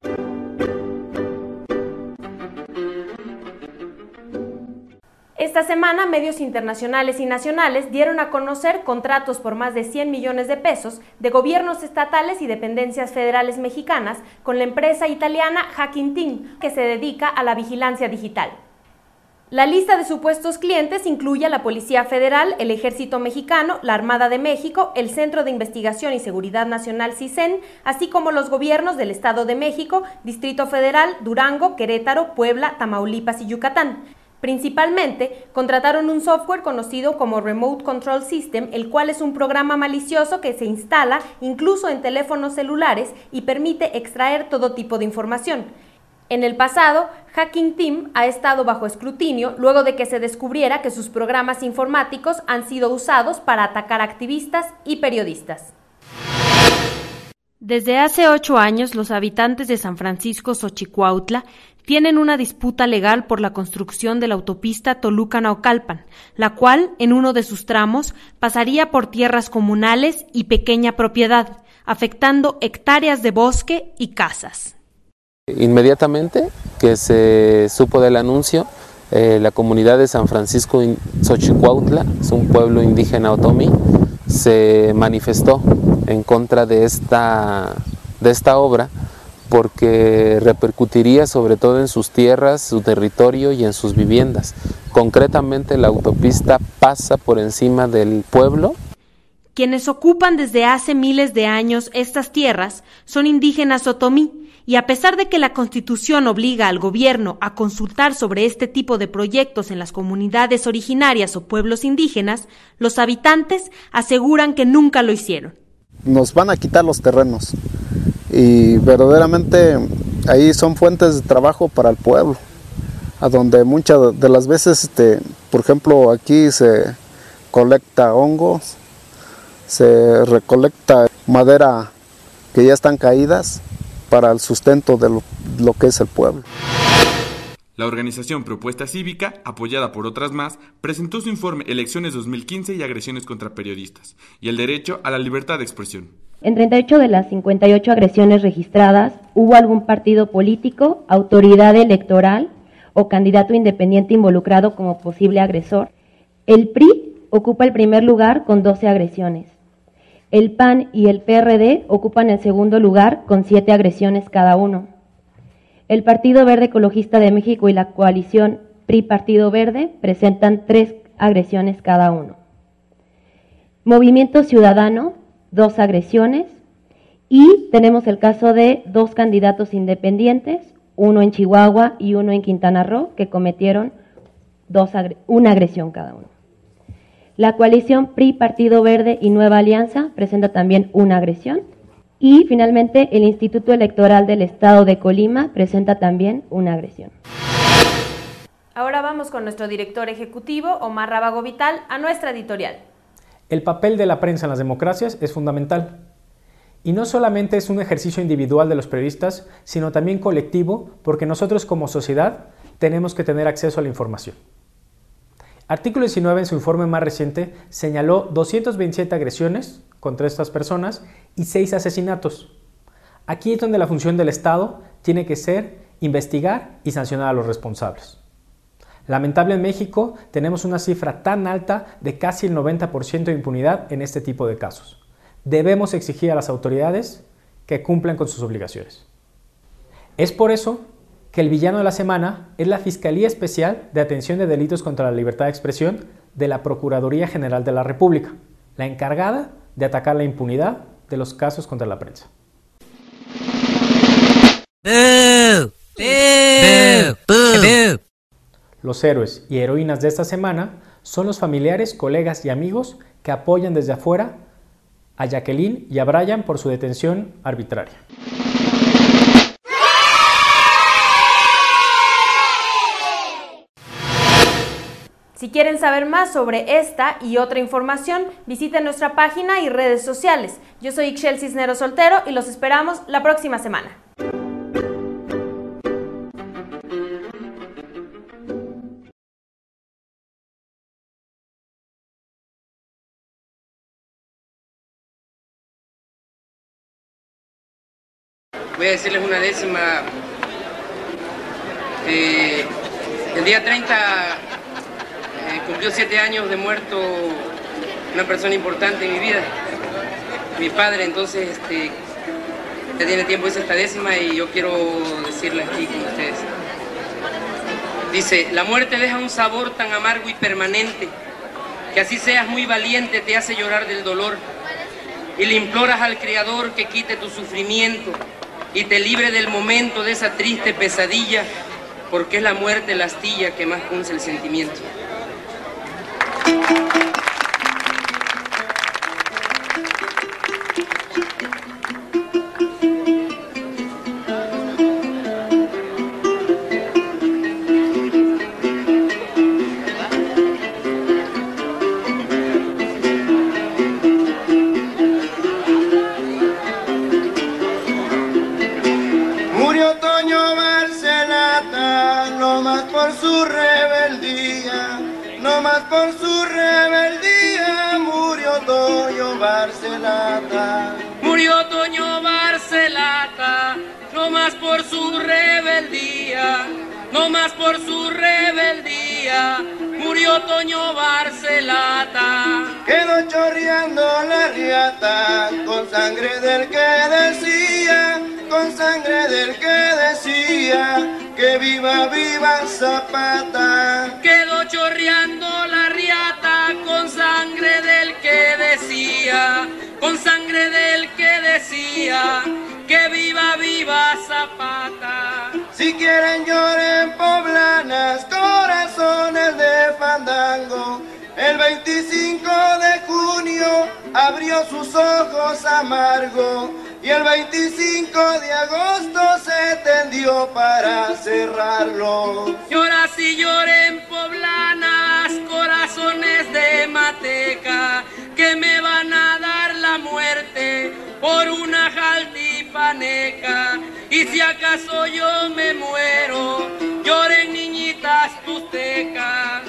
Esta semana, medios internacionales y nacionales dieron a conocer contratos por más de cien millones de pesos de gobiernos estatales y dependencias federales mexicanas con la empresa italiana Hacking Team, que se dedica a la vigilancia digital. La lista de supuestos clientes incluye a la Policía Federal, el Ejército Mexicano, la Armada de México, el Centro de Investigación y Seguridad Nacional CISEN, así como los gobiernos del Estado de México, Distrito Federal, Durango, Querétaro, Puebla, Tamaulipas y Yucatán. Principalmente, contrataron un software conocido como Remote Control System, el cual es un programa malicioso que se instala incluso en teléfonos celulares y permite extraer todo tipo de información. En el pasado, Hacking Team ha estado bajo escrutinio luego de que se descubriera que sus programas informáticos han sido usados para atacar activistas y periodistas. Desde hace ocho años, los habitantes de San Francisco Xochicuautla tienen una disputa legal por la construcción de la autopista Toluca-Naucalpan, la cual, en uno de sus tramos, pasaría por tierras comunales y pequeña propiedad, afectando hectáreas de bosque y casas. Inmediatamente que se supo del anuncio, eh, la comunidad de San Francisco Xochicuautla, es un pueblo indígena otomí, se manifestó en contra de esta, de esta obra porque repercutiría sobre todo en sus tierras, su territorio y en sus viviendas. Concretamente, la autopista pasa por encima del pueblo. Quienes ocupan desde hace miles de años estas tierras son indígenas otomí, y a pesar de que la Constitución obliga al gobierno a consultar sobre este tipo de proyectos en las comunidades originarias o pueblos indígenas, los habitantes aseguran que nunca lo hicieron. Nos van a quitar los terrenos y verdaderamente ahí son fuentes de trabajo para el pueblo, a donde muchas de las veces, este, por ejemplo, aquí se colecta hongos, se recolecta madera que ya están caídas para el sustento de lo, lo que es el pueblo. La organización Propuesta Cívica, apoyada por otras más, presentó su informe Elecciones dos mil quince y agresiones contra periodistas y el derecho a la libertad de expresión. En treinta y ocho de las cincuenta y ocho agresiones registradas, hubo algún partido político, autoridad electoral o candidato independiente involucrado como posible agresor. El P R I ocupa el primer lugar con doce agresiones. El P A N y el P R D ocupan el segundo lugar con siete agresiones cada uno. El Partido Verde Ecologista de México y la coalición P R I-Partido Verde presentan tres agresiones cada uno. Movimiento Ciudadano, dos agresiones. Y tenemos el caso de dos candidatos independientes, uno en Chihuahua y uno en Quintana Roo, que cometieron dos agre- una agresión cada uno. La coalición P R I, Partido Verde y Nueva Alianza presenta también una agresión. Y finalmente el Instituto Electoral del Estado de Colima presenta también una agresión. Ahora vamos con nuestro director ejecutivo, Omar Rábago Vital, a nuestra editorial. El papel de la prensa en las democracias es fundamental. Y no solamente es un ejercicio individual de los periodistas, sino también colectivo, porque nosotros como sociedad tenemos que tener acceso a la información. Artículo diecinueve, en su informe más reciente, señaló doscientas veintisiete agresiones contra estas personas y seis asesinatos. Aquí es donde la función del Estado tiene que ser investigar y sancionar a los responsables. Lamentable en México tenemos una cifra tan alta de casi el noventa por ciento de impunidad en este tipo de casos. Debemos exigir a las autoridades que cumplan con sus obligaciones. Es por eso que que el villano de la semana es la Fiscalía Especial de Atención de Delitos contra la Libertad de Expresión de la Procuraduría General de la República, la encargada de atacar la impunidad de los casos contra la prensa. Boo, boo, boo, boo. Los héroes y heroínas de esta semana son los familiares, colegas y amigos que apoyan desde afuera a Jacqueline y a Brian por su detención arbitraria. Si quieren saber más sobre esta y otra información, visiten nuestra página y redes sociales. Yo soy Ixchel Cisneros Soltero y los esperamos la próxima semana. Voy a decirles una décima. Eh, el día treinta eh, cumplió siete años de muerto una persona importante en mi vida, mi padre. Entonces este, ya tiene tiempo, hice esta décima y yo quiero decirla aquí con ustedes. Dice: la muerte deja un sabor tan amargo y permanente que así seas muy valiente te hace llorar del dolor y le imploras al Creador que quite tu sufrimiento y te libre del momento de esa triste pesadilla, porque es la muerte la astilla que más punza el sentimiento. Por su rebeldía murió Toño Barcelata. Murió Toño Barcelata, no más por su rebeldía, no más por su rebeldía. Murió Toño Barcelata. Quedó chorreando la riata con sangre del que decía, con sangre del que decía que viva, viva Zapata. Quedó chorreando la riata con sangre del que decía, con sangre del que decía que viva, viva Zapata. Si quieren lloren poblanas, corazones de fandango. El veinticinco de junio abrió sus ojos amargo y el veinticinco de agosto se tendió para cerrarlo. Llora si lloren poblanas, corazones de mateca, que me van a dar la muerte por una jaltipaneca. Y si acaso yo me muero, lloren niñitas tustecas.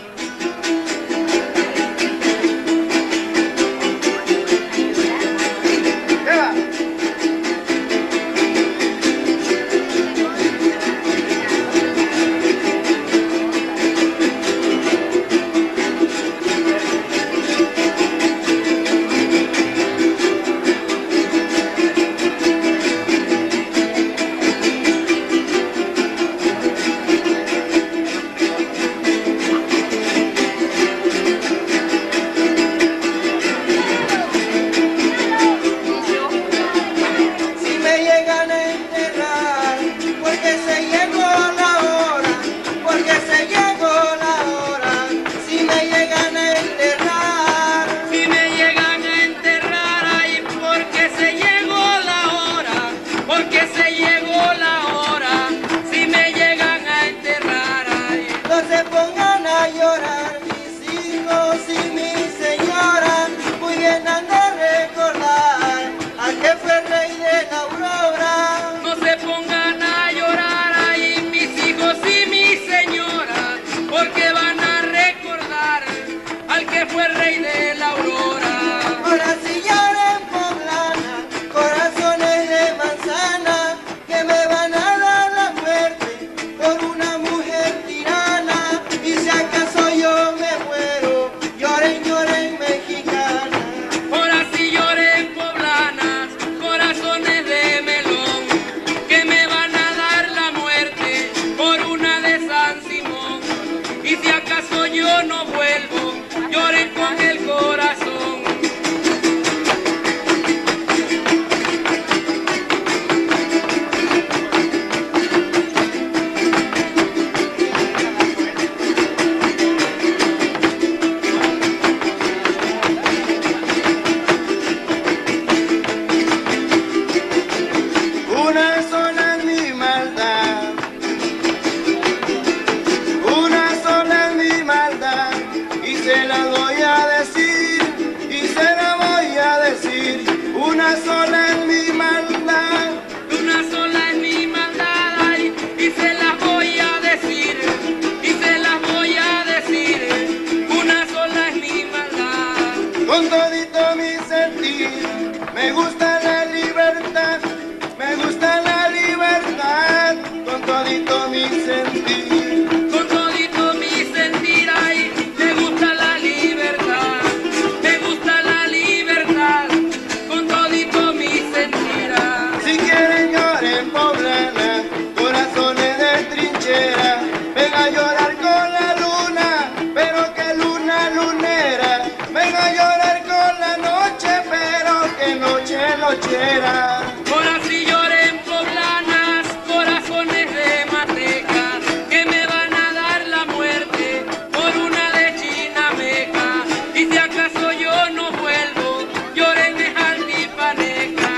Por Me gusta la libertad, me gusta la libertad, con todito mi sentir. Con todito mi sentir, ay, me gusta la libertad, me gusta la libertad, con todito mi sentir. Si quieren lloren poblana, corazones de trinchera, venga a llorar con la luna, pero que luna lunera, venga a llorar con la noche, pero que noche nochera. Ahora si lloren poblanas, corazones de mateca, que me van a dar la muerte por una de chinameca, y si acaso yo no vuelvo, llorenme altipaneca.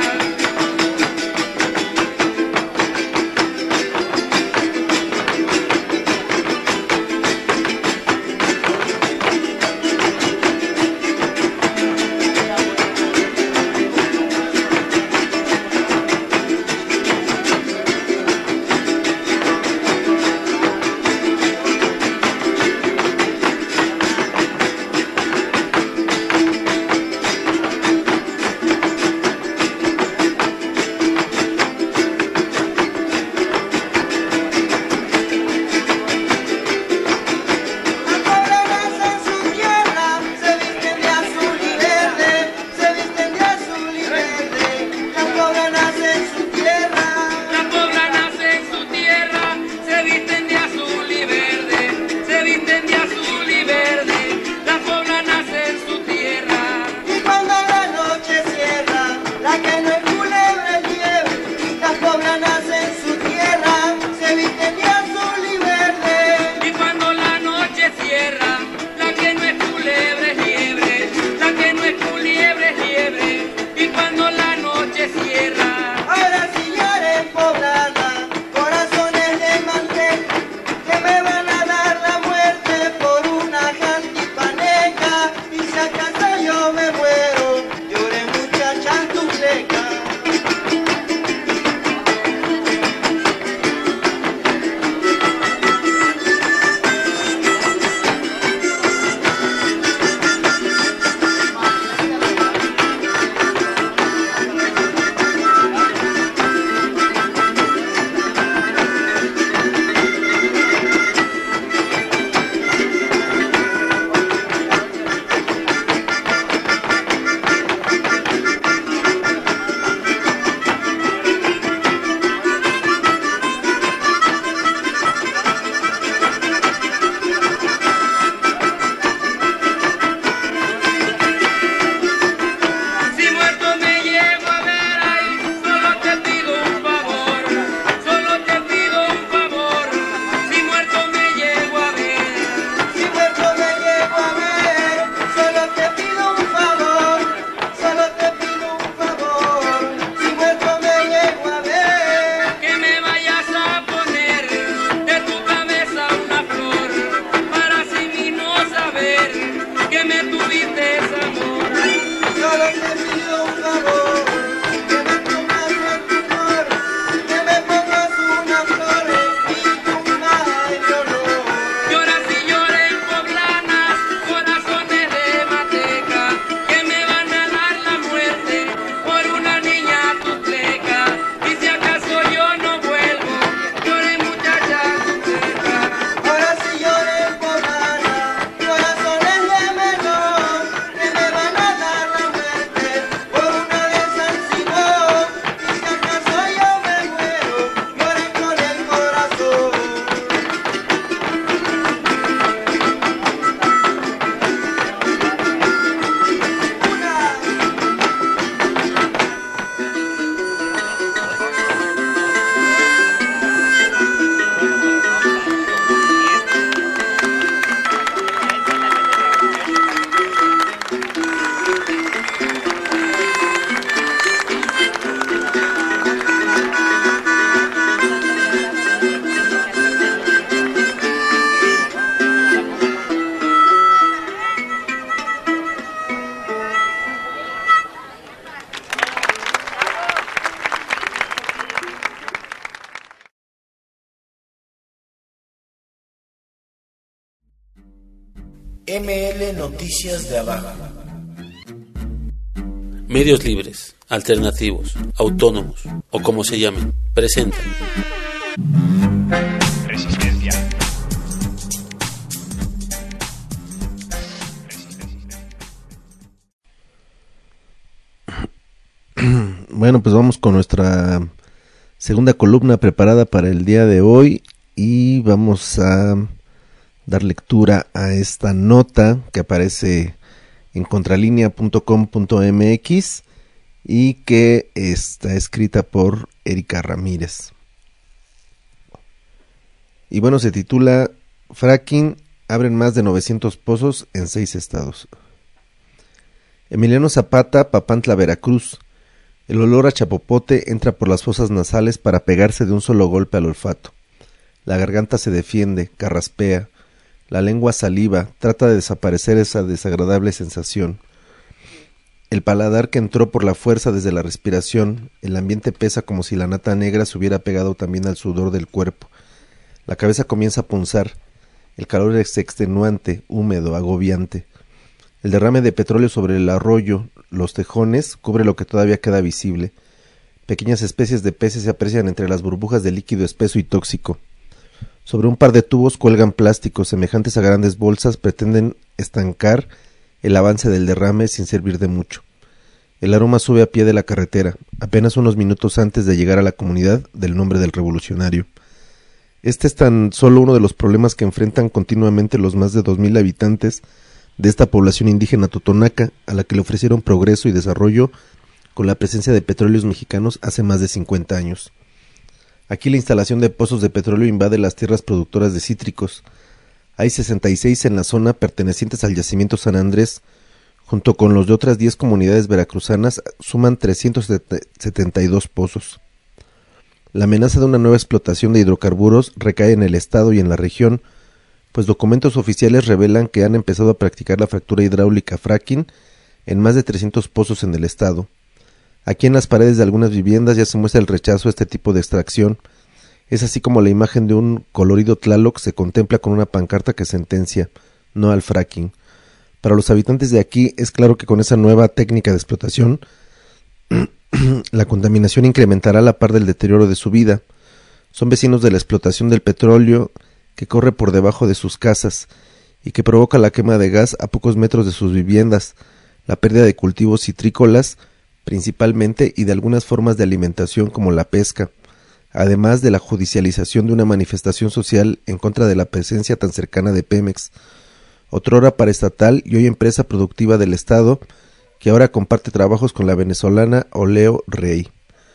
M L Noticias de Abajo. Medios libres, alternativos, autónomos o como se llamen, presentan Resistencia. Bueno, pues vamos con nuestra segunda columna preparada para el día de hoy y vamos a dar lectura a esta nota que aparece en contralínea punto com punto m x y que está escrita por Erika Ramírez. Y bueno, se titula Fracking, abren más de novecientos pozos en seis estados. Emiliano Zapata, Papantla, Veracruz. El olor a chapopote entra por las fosas nasales para pegarse de un solo golpe al olfato. La garganta se defiende, carraspea. La lengua saliva, trata de desaparecer esa desagradable sensación. El paladar que entró por la fuerza desde la respiración, el ambiente pesa como si la nata negra se hubiera pegado también al sudor del cuerpo. La cabeza comienza a punzar, el calor es extenuante, húmedo, agobiante. El derrame de petróleo sobre el arroyo, los tejones, cubre lo que todavía queda visible. Pequeñas especies de peces se aprecian entre las burbujas de líquido espeso y tóxico. Sobre un par de tubos cuelgan plásticos semejantes a grandes bolsas, pretenden estancar el avance del derrame sin servir de mucho. El aroma sube a pie de la carretera, apenas unos minutos antes de llegar a la comunidad del nombre del revolucionario. Este es tan solo uno de los problemas que enfrentan continuamente los más de dos mil habitantes de esta población indígena totonaca, a la que le ofrecieron progreso y desarrollo con la presencia de petróleos mexicanos hace más de cincuenta años. Aquí la instalación de pozos de petróleo invade las tierras productoras de cítricos. Hay sesenta y seis en la zona pertenecientes al yacimiento San Andrés. Junto con los de otras diez comunidades veracruzanas, suman trescientos setenta y dos pozos. La amenaza de una nueva explotación de hidrocarburos recae en el estado y en la región, pues documentos oficiales revelan que han empezado a practicar la fractura hidráulica fracking en más de trescientos pozos en el estado. Aquí en las paredes de algunas viviendas ya se muestra el rechazo a este tipo de extracción. Es así como la imagen de un colorido Tlaloc se contempla con una pancarta que sentencia no al fracking. Para los habitantes de aquí es claro que con esa nueva técnica de explotación la contaminación incrementará a la par del deterioro de su vida. Son vecinos de la explotación del petróleo que corre por debajo de sus casas y que provoca la quema de gas a pocos metros de sus viviendas, la pérdida de cultivos citrícolas principalmente y de algunas formas de alimentación como la pesca, además de la judicialización de una manifestación social en contra de la presencia tan cercana de Pemex, otrora paraestatal y hoy empresa productiva del Estado, que ahora comparte trabajos con la venezolana Oleo Rey.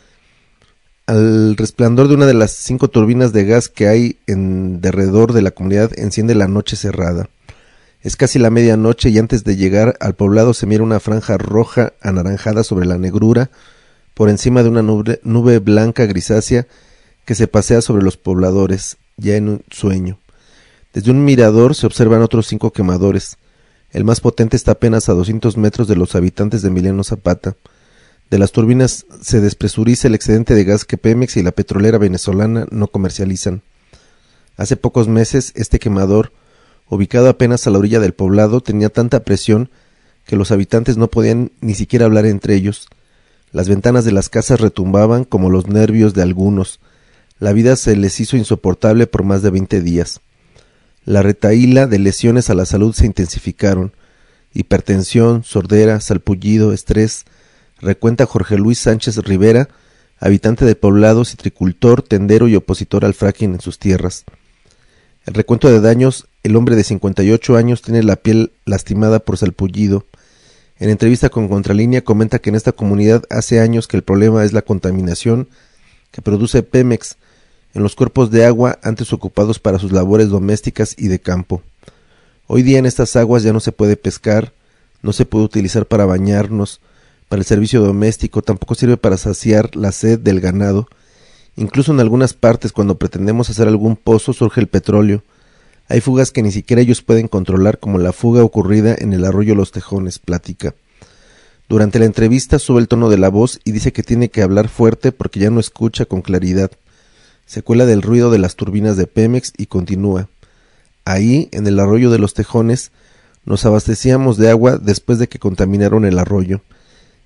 Al resplandor de una de las cinco turbinas de gas que hay en derredor de la comunidad enciende la noche cerrada. Es casi la medianoche y antes de llegar al poblado se mira una franja roja anaranjada sobre la negrura, por encima de una nube, nube blanca grisácea que se pasea sobre los pobladores, ya en un sueño. Desde un mirador se observan otros cinco quemadores. El más potente está apenas a doscientos metros de los habitantes de Emiliano Zapata. De las turbinas se despresuriza el excedente de gas que Pemex y la petrolera venezolana no comercializan. Hace pocos meses este quemador, ubicado apenas a la orilla del poblado, tenía tanta presión que los habitantes no podían ni siquiera hablar entre ellos. Las ventanas de las casas retumbaban como los nervios de algunos. La vida se les hizo insoportable por más de veinte días. La retahíla de lesiones a la salud se intensificaron. Hipertensión, sordera, salpullido, estrés, recuenta Jorge Luis Sánchez Rivera, habitante del poblado, citricultor, tendero y opositor al fracking en sus tierras. El recuento de daños: el hombre de cincuenta y ocho años tiene la piel lastimada por salpullido. En entrevista con Contralínea comenta que en esta comunidad hace años que el problema es la contaminación que produce Pemex en los cuerpos de agua antes ocupados para sus labores domésticas y de campo. Hoy día en estas aguas ya no se puede pescar, no se puede utilizar para bañarnos, para el servicio doméstico, tampoco sirve para saciar la sed del ganado. Incluso en algunas partes, cuando pretendemos hacer algún pozo, surge el petróleo. Hay fugas que ni siquiera ellos pueden controlar, como la fuga ocurrida en el arroyo Los Tejones, platica. Durante la entrevista sube el tono de la voz y dice que tiene que hablar fuerte porque ya no escucha con claridad. Se cuela del ruido de las turbinas de Pemex y continúa. Ahí, en el arroyo de Los Tejones, nos abastecíamos de agua después de que contaminaron el arroyo.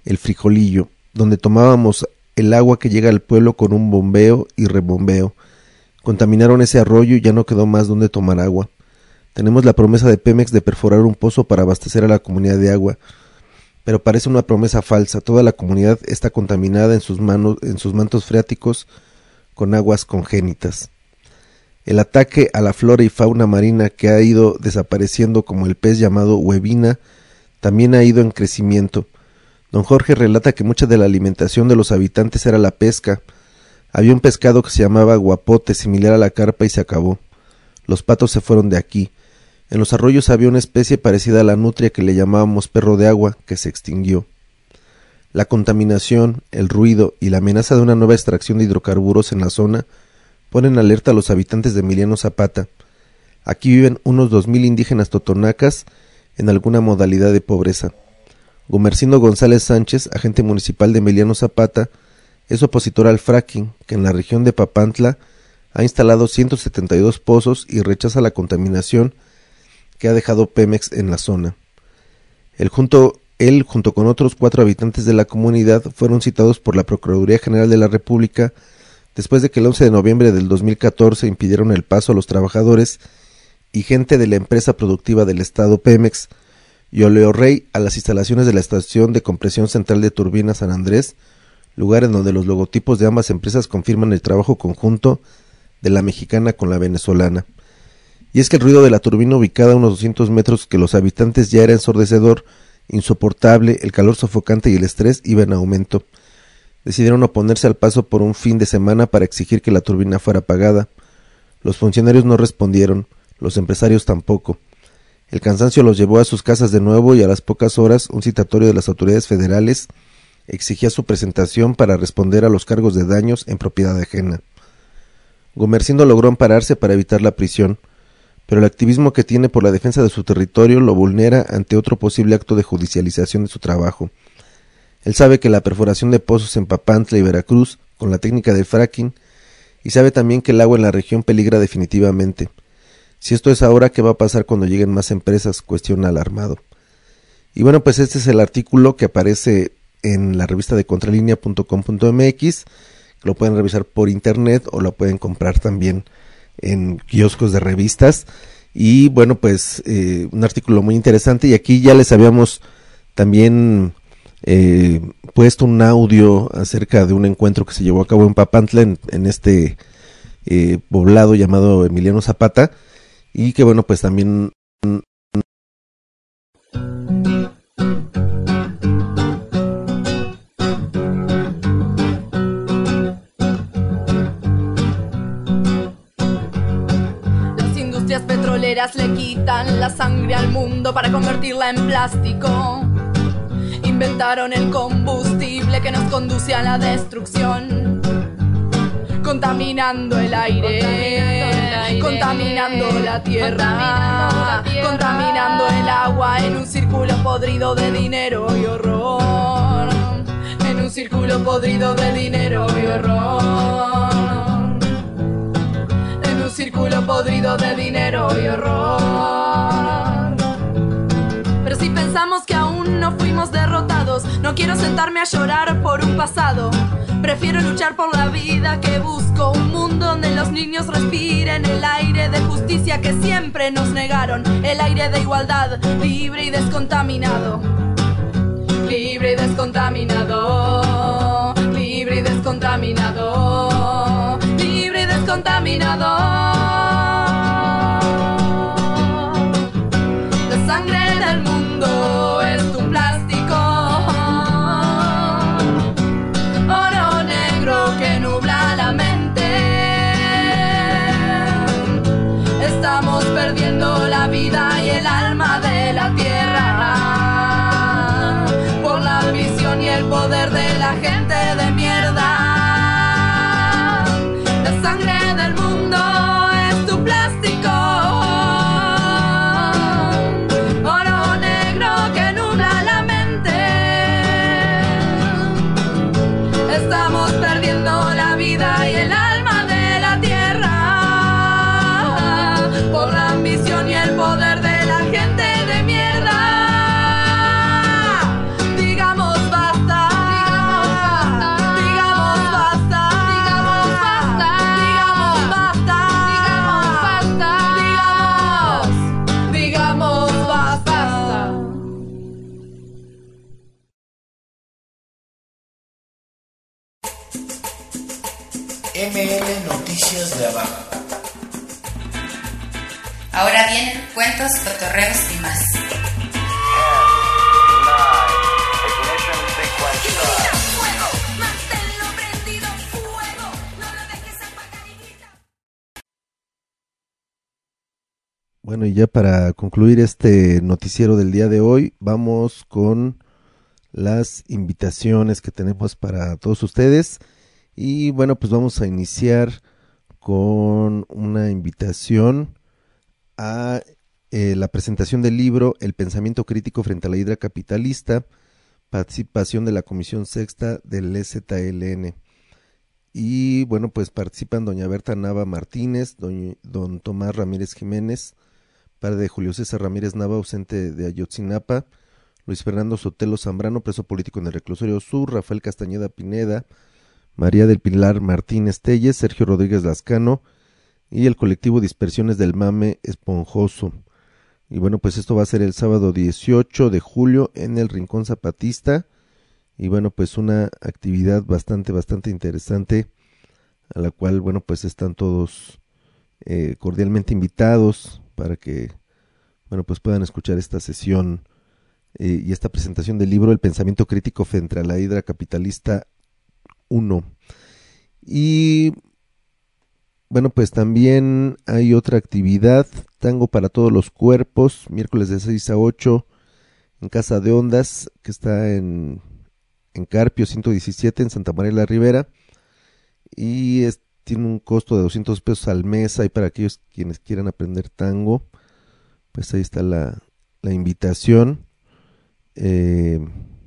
el Frijolillo, donde tomábamos el agua que llega al pueblo con un bombeo y rebombeo. Contaminaron ese arroyo y ya no quedó más donde tomar agua. Tenemos la promesa de Pemex de perforar un pozo para abastecer a la comunidad de agua, pero parece una promesa falsa. Toda la comunidad está contaminada en sus manos, en sus mantos freáticos con aguas congénitas. El ataque a la flora y fauna marina que ha ido desapareciendo, como el pez llamado huevina, también ha ido en crecimiento. Don Jorge relata que mucha de la alimentación de los habitantes era la pesca. Había un pescado que se llamaba guapote, similar a la carpa, y se acabó. Los patos se fueron de aquí. En los arroyos había una especie parecida a la nutria que le llamábamos perro de agua, que se extinguió. La contaminación, el ruido y la amenaza de una nueva extracción de hidrocarburos en la zona ponen alerta a los habitantes de Emiliano Zapata. Aquí viven unos dos mil indígenas totonacas en alguna modalidad de pobreza. Gumercindo González Sánchez, agente municipal de Emiliano Zapata, es opositor al fracking, que en la región de Papantla ha instalado ciento setenta y dos pozos y rechaza la contaminación que ha dejado Pemex en la zona. Él junto, él, junto con otros cuatro habitantes de la comunidad, fueron citados por la Procuraduría General de la República después de que el once de noviembre del dos mil catorce impidieron el paso a los trabajadores y gente de la empresa productiva del estado Pemex y Oleo Rey a las instalaciones de la estación de compresión central de turbinas San Andrés, lugar en donde los logotipos de ambas empresas confirman el trabajo conjunto de la mexicana con la venezolana. Y es que el ruido de la turbina, ubicada a unos doscientos metros, que los habitantes ya era ensordecedor, insoportable, el calor sofocante y el estrés iba en aumento. Decidieron oponerse al paso por un fin de semana para exigir que la turbina fuera apagada. Los funcionarios no respondieron, los empresarios tampoco. El cansancio los llevó a sus casas de nuevo y a las pocas horas un citatorio de las autoridades federales exigía su presentación para responder a los cargos de daños en propiedad ajena. Gumercindo logró ampararse para evitar la prisión, pero el activismo que tiene por la defensa de su territorio lo vulnera ante otro posible acto de judicialización de su trabajo. Él sabe que la perforación de pozos en Papantla y Veracruz con la técnica del fracking, y sabe también que el agua en la región peligra definitivamente. Si esto es ahora, ¿qué va a pasar cuando lleguen más empresas?, cuestiona alarmado. Y bueno, pues este es el artículo que aparece en la revista de contralínea punto com punto m x, lo pueden revisar por internet o lo pueden comprar también en kioscos de revistas. Y bueno, pues eh, un artículo muy interesante, y aquí ya les habíamos también eh, puesto un audio acerca de un encuentro que se llevó a cabo en Papantla, en, en este eh, poblado llamado Emiliano Zapata, y que bueno, pues también petroleras le quitan la sangre al mundo para convertirla en plástico. Inventaron el combustible que nos conduce a la destrucción, contaminando el aire, contaminando la tierra, contaminando el agua, en un círculo podrido de dinero y horror, en un círculo podrido de dinero y horror, en un círculo podrido de dinero y horror. Pero si pensamos que aún no fuimos derrotados, no quiero sentarme a llorar por un pasado. Prefiero luchar por la vida que busco, un mundo donde los niños respiren el aire de justicia que siempre nos negaron, el aire de igualdad, libre y descontaminado, libre y descontaminado, libre y descontaminado, libre y descontaminado. La sangre del mundo es un plástico, oro negro que nubla la mente. Estamos perdiendo la vida y el alma de la tierra por la ambición y el poder de la gente de mierda. La sangre del mundo es tu plástico, oro negro que M L Noticias de Abajo. Ahora vienen cuentos, cotorreos y más. Bueno, y ya para concluir este noticiero del día de hoy, vamos con las invitaciones que tenemos para todos ustedes. Y bueno, pues vamos a iniciar con una invitación a eh, la presentación del libro El pensamiento crítico frente a la hidra capitalista, participación de la Comisión Sexta del E Z L N. Y bueno, pues participan doña Berta Nava Martínez, don, don Tomás Ramírez Jiménez, padre de Julio César Ramírez Nava, ausente de Ayotzinapa, Luis Fernando Sotelo Zambrano, preso político en el Reclusorio Sur, Rafael Castañeda Pineda, María del Pilar Martínez Telles, Sergio Rodríguez Lascano y el colectivo Dispersiones del Mame Esponjoso. Y bueno, pues esto va a ser el sábado dieciocho de julio en el Rincón Zapatista. Y bueno, pues una actividad bastante, bastante interesante, a la cual, bueno, pues están todos eh, cordialmente invitados para que, bueno, pues puedan escuchar esta sesión eh, y esta presentación del libro El pensamiento crítico frente a la hidra capitalista uno. Y bueno, pues también hay otra actividad, Tango para todos los cuerpos, miércoles de seis a ocho en Casa de Ondas, que está en, en Carpio ciento diecisiete en Santa María la Ribera, y es, tiene un costo de doscientos pesos al mes. Ahí para aquellos quienes quieran aprender tango, pues ahí está la, la invitación. Eh,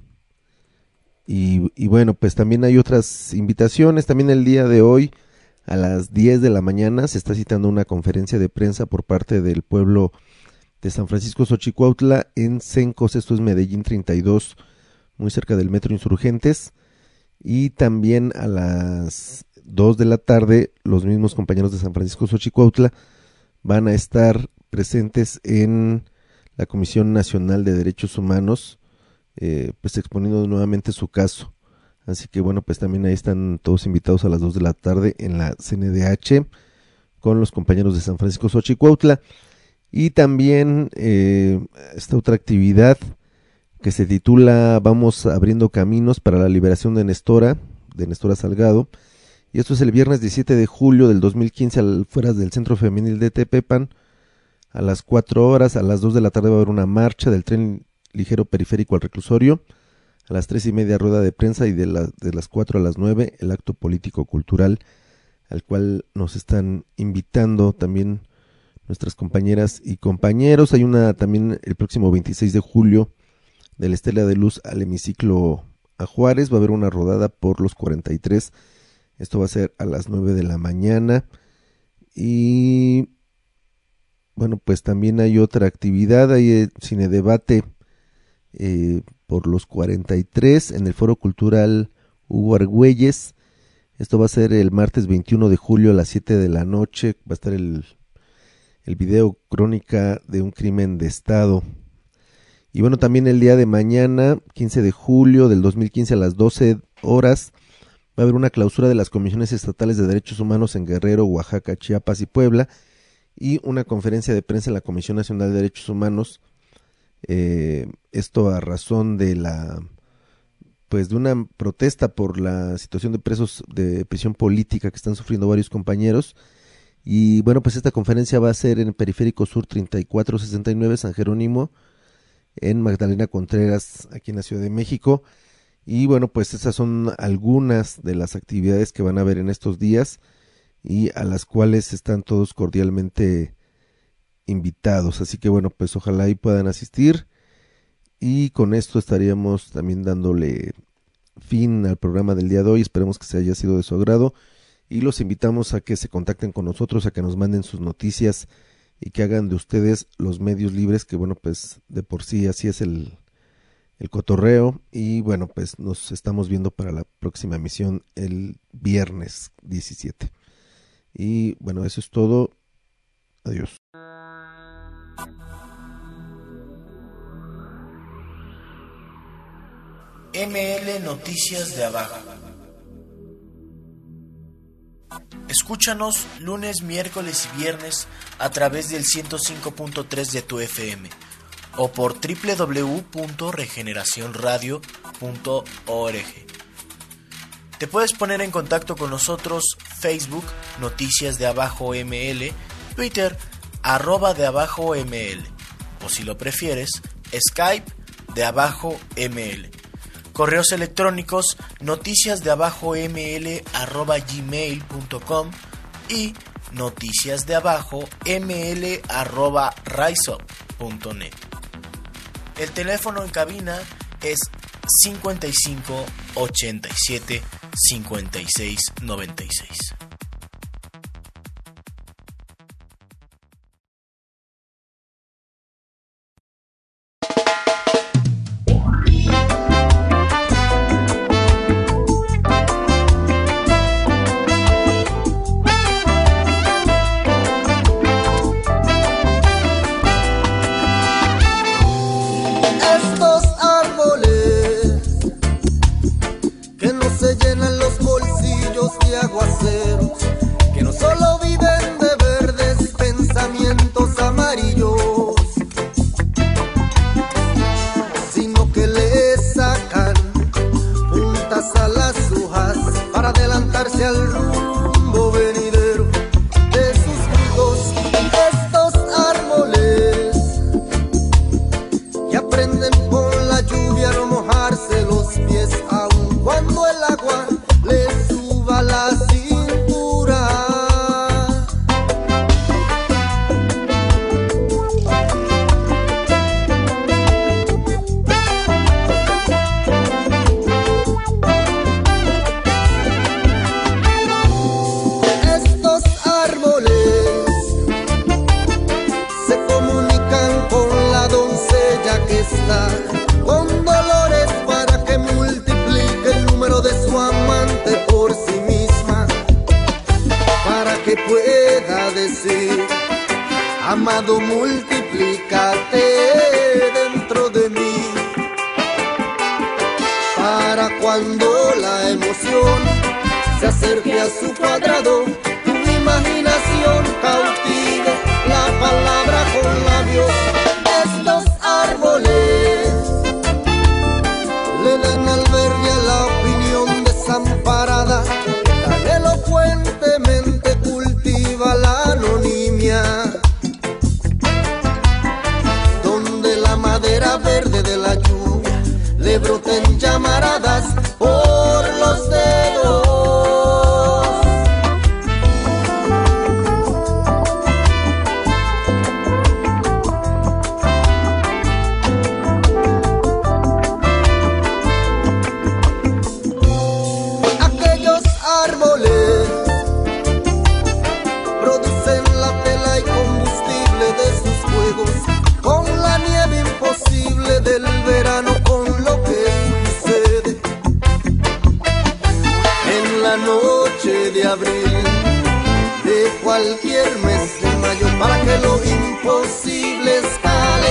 y, y bueno, pues también hay otras invitaciones. También el día de hoy a las diez de la mañana se está citando una conferencia de prensa por parte del pueblo de San Francisco Xochicuautla en Cencos, esto es Medellín treinta y dos, muy cerca del Metro Insurgentes. Y también a las dos de la tarde los mismos compañeros de San Francisco Xochicuautla van a estar presentes en la Comisión Nacional de Derechos Humanos, eh, pues exponiendo nuevamente su caso. Así que bueno, pues también ahí están todos invitados a las dos de la tarde en la C N D H con los compañeros de San Francisco Xochicuautla. Y también eh, esta otra actividad que se titula Vamos abriendo caminos para la liberación de Nestora, de Nestora Salgado. Y esto es el viernes diecisiete de julio del dos mil quince al fuera del Centro Femenil de Tepepan. A las cuatro horas, a las dos de la tarde va a haber una marcha del tren ligero periférico al reclusorio. A las tres y media rueda de prensa y de, la, de las cuatro a las nueve el acto político-cultural al cual nos están invitando también nuestras compañeras y compañeros. Hay una también el próximo veintiséis de julio de la Estela de Luz al hemiciclo a Juárez. Va a haber una rodada por los cuarenta y tres. Esto va a ser a las nueve de la mañana. Y bueno, pues también hay otra actividad, hay el cine debate eh, por los cuarenta y tres en el Foro Cultural Hugo Argüelles. Esto va a ser el martes veintiuno de julio a las siete de la noche. Va a estar el, el video Crónica de un crimen de Estado. Y bueno, también el día de mañana, quince de julio del dos mil quince a las doce horas, va a haber una clausura de las comisiones estatales de derechos humanos en Guerrero, Oaxaca, Chiapas y Puebla, y una conferencia de prensa en la Comisión Nacional de Derechos Humanos. Eh, esto a razón de la pues de una protesta por la situación de presos de prisión política que están sufriendo varios compañeros. Y bueno, pues esta conferencia va a ser en Periférico Sur treinta y cuatro sesenta y nueve San Jerónimo, en Magdalena Contreras, aquí en la Ciudad de México. Y bueno, pues esas son algunas de las actividades que van a haber en estos días y a las cuales están todos cordialmente invitados. Así que bueno, pues ojalá y puedan asistir. Y con esto estaríamos también dándole fin al programa del día de hoy. Esperemos que se haya sido de su agrado y los invitamos a que se contacten con nosotros, a que nos manden sus noticias y que hagan de ustedes los medios libres, que bueno, pues de por sí así es el, el cotorreo. Y bueno, pues nos estamos viendo para la próxima emisión el viernes diecisiete. Y bueno, eso es todo. Adiós. M L Noticias de Abajo. Escúchanos lunes, miércoles y viernes a través del ciento cinco punto tres de tu F M o por doble u doble u doble u punto regeneración radio punto org. Te puedes poner en contacto con nosotros Facebook, Noticias de Abajo M L, Twitter, arroba de Abajo M L, o si lo prefieres, Skype de Abajo M L. Correos electrónicos noticiasdeabajoml arroba gmail punto com y noticiasdeabajoml arroba riseup punto net. El teléfono en cabina es cincuenta y cinco ochenta y siete cincuenta y seis noventa y seis. Amado, multiplícate dentro de mí, para cuando la emoción se acerque a su cuadrado, tu imaginación cautive la palabra con labios. Estos árboles le dan albergue a la opinión desamparada, tan elocuentemente cultiva la anonimia. Madera verde de la lluvia le broten llamaradas por los dedos. Aquellos árboles producen la tela y combustible de sus fuegos, con la nieve imposible del verano, con lo que sucede en la noche de abril de cualquier mes de mayo, para que lo imposible escale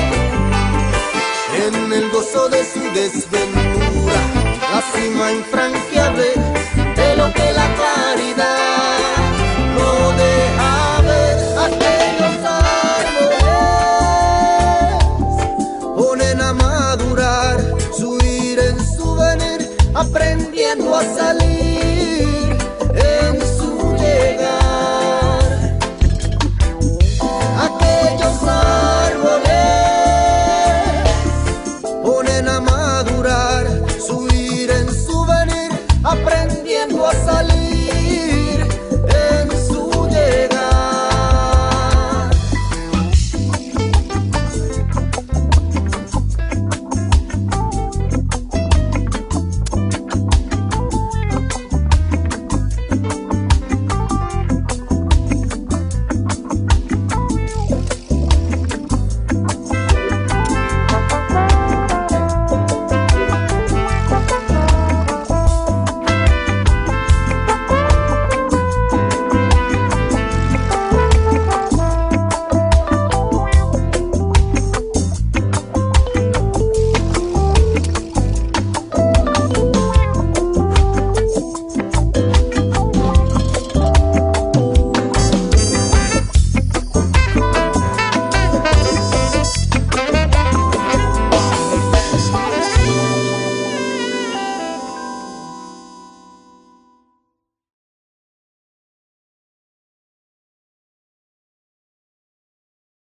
en el gozo de su desventura, la cima infranqueable de lo que la caridad no deja ver. Aquellos madurar, su ir en su venir, aprendiendo a salir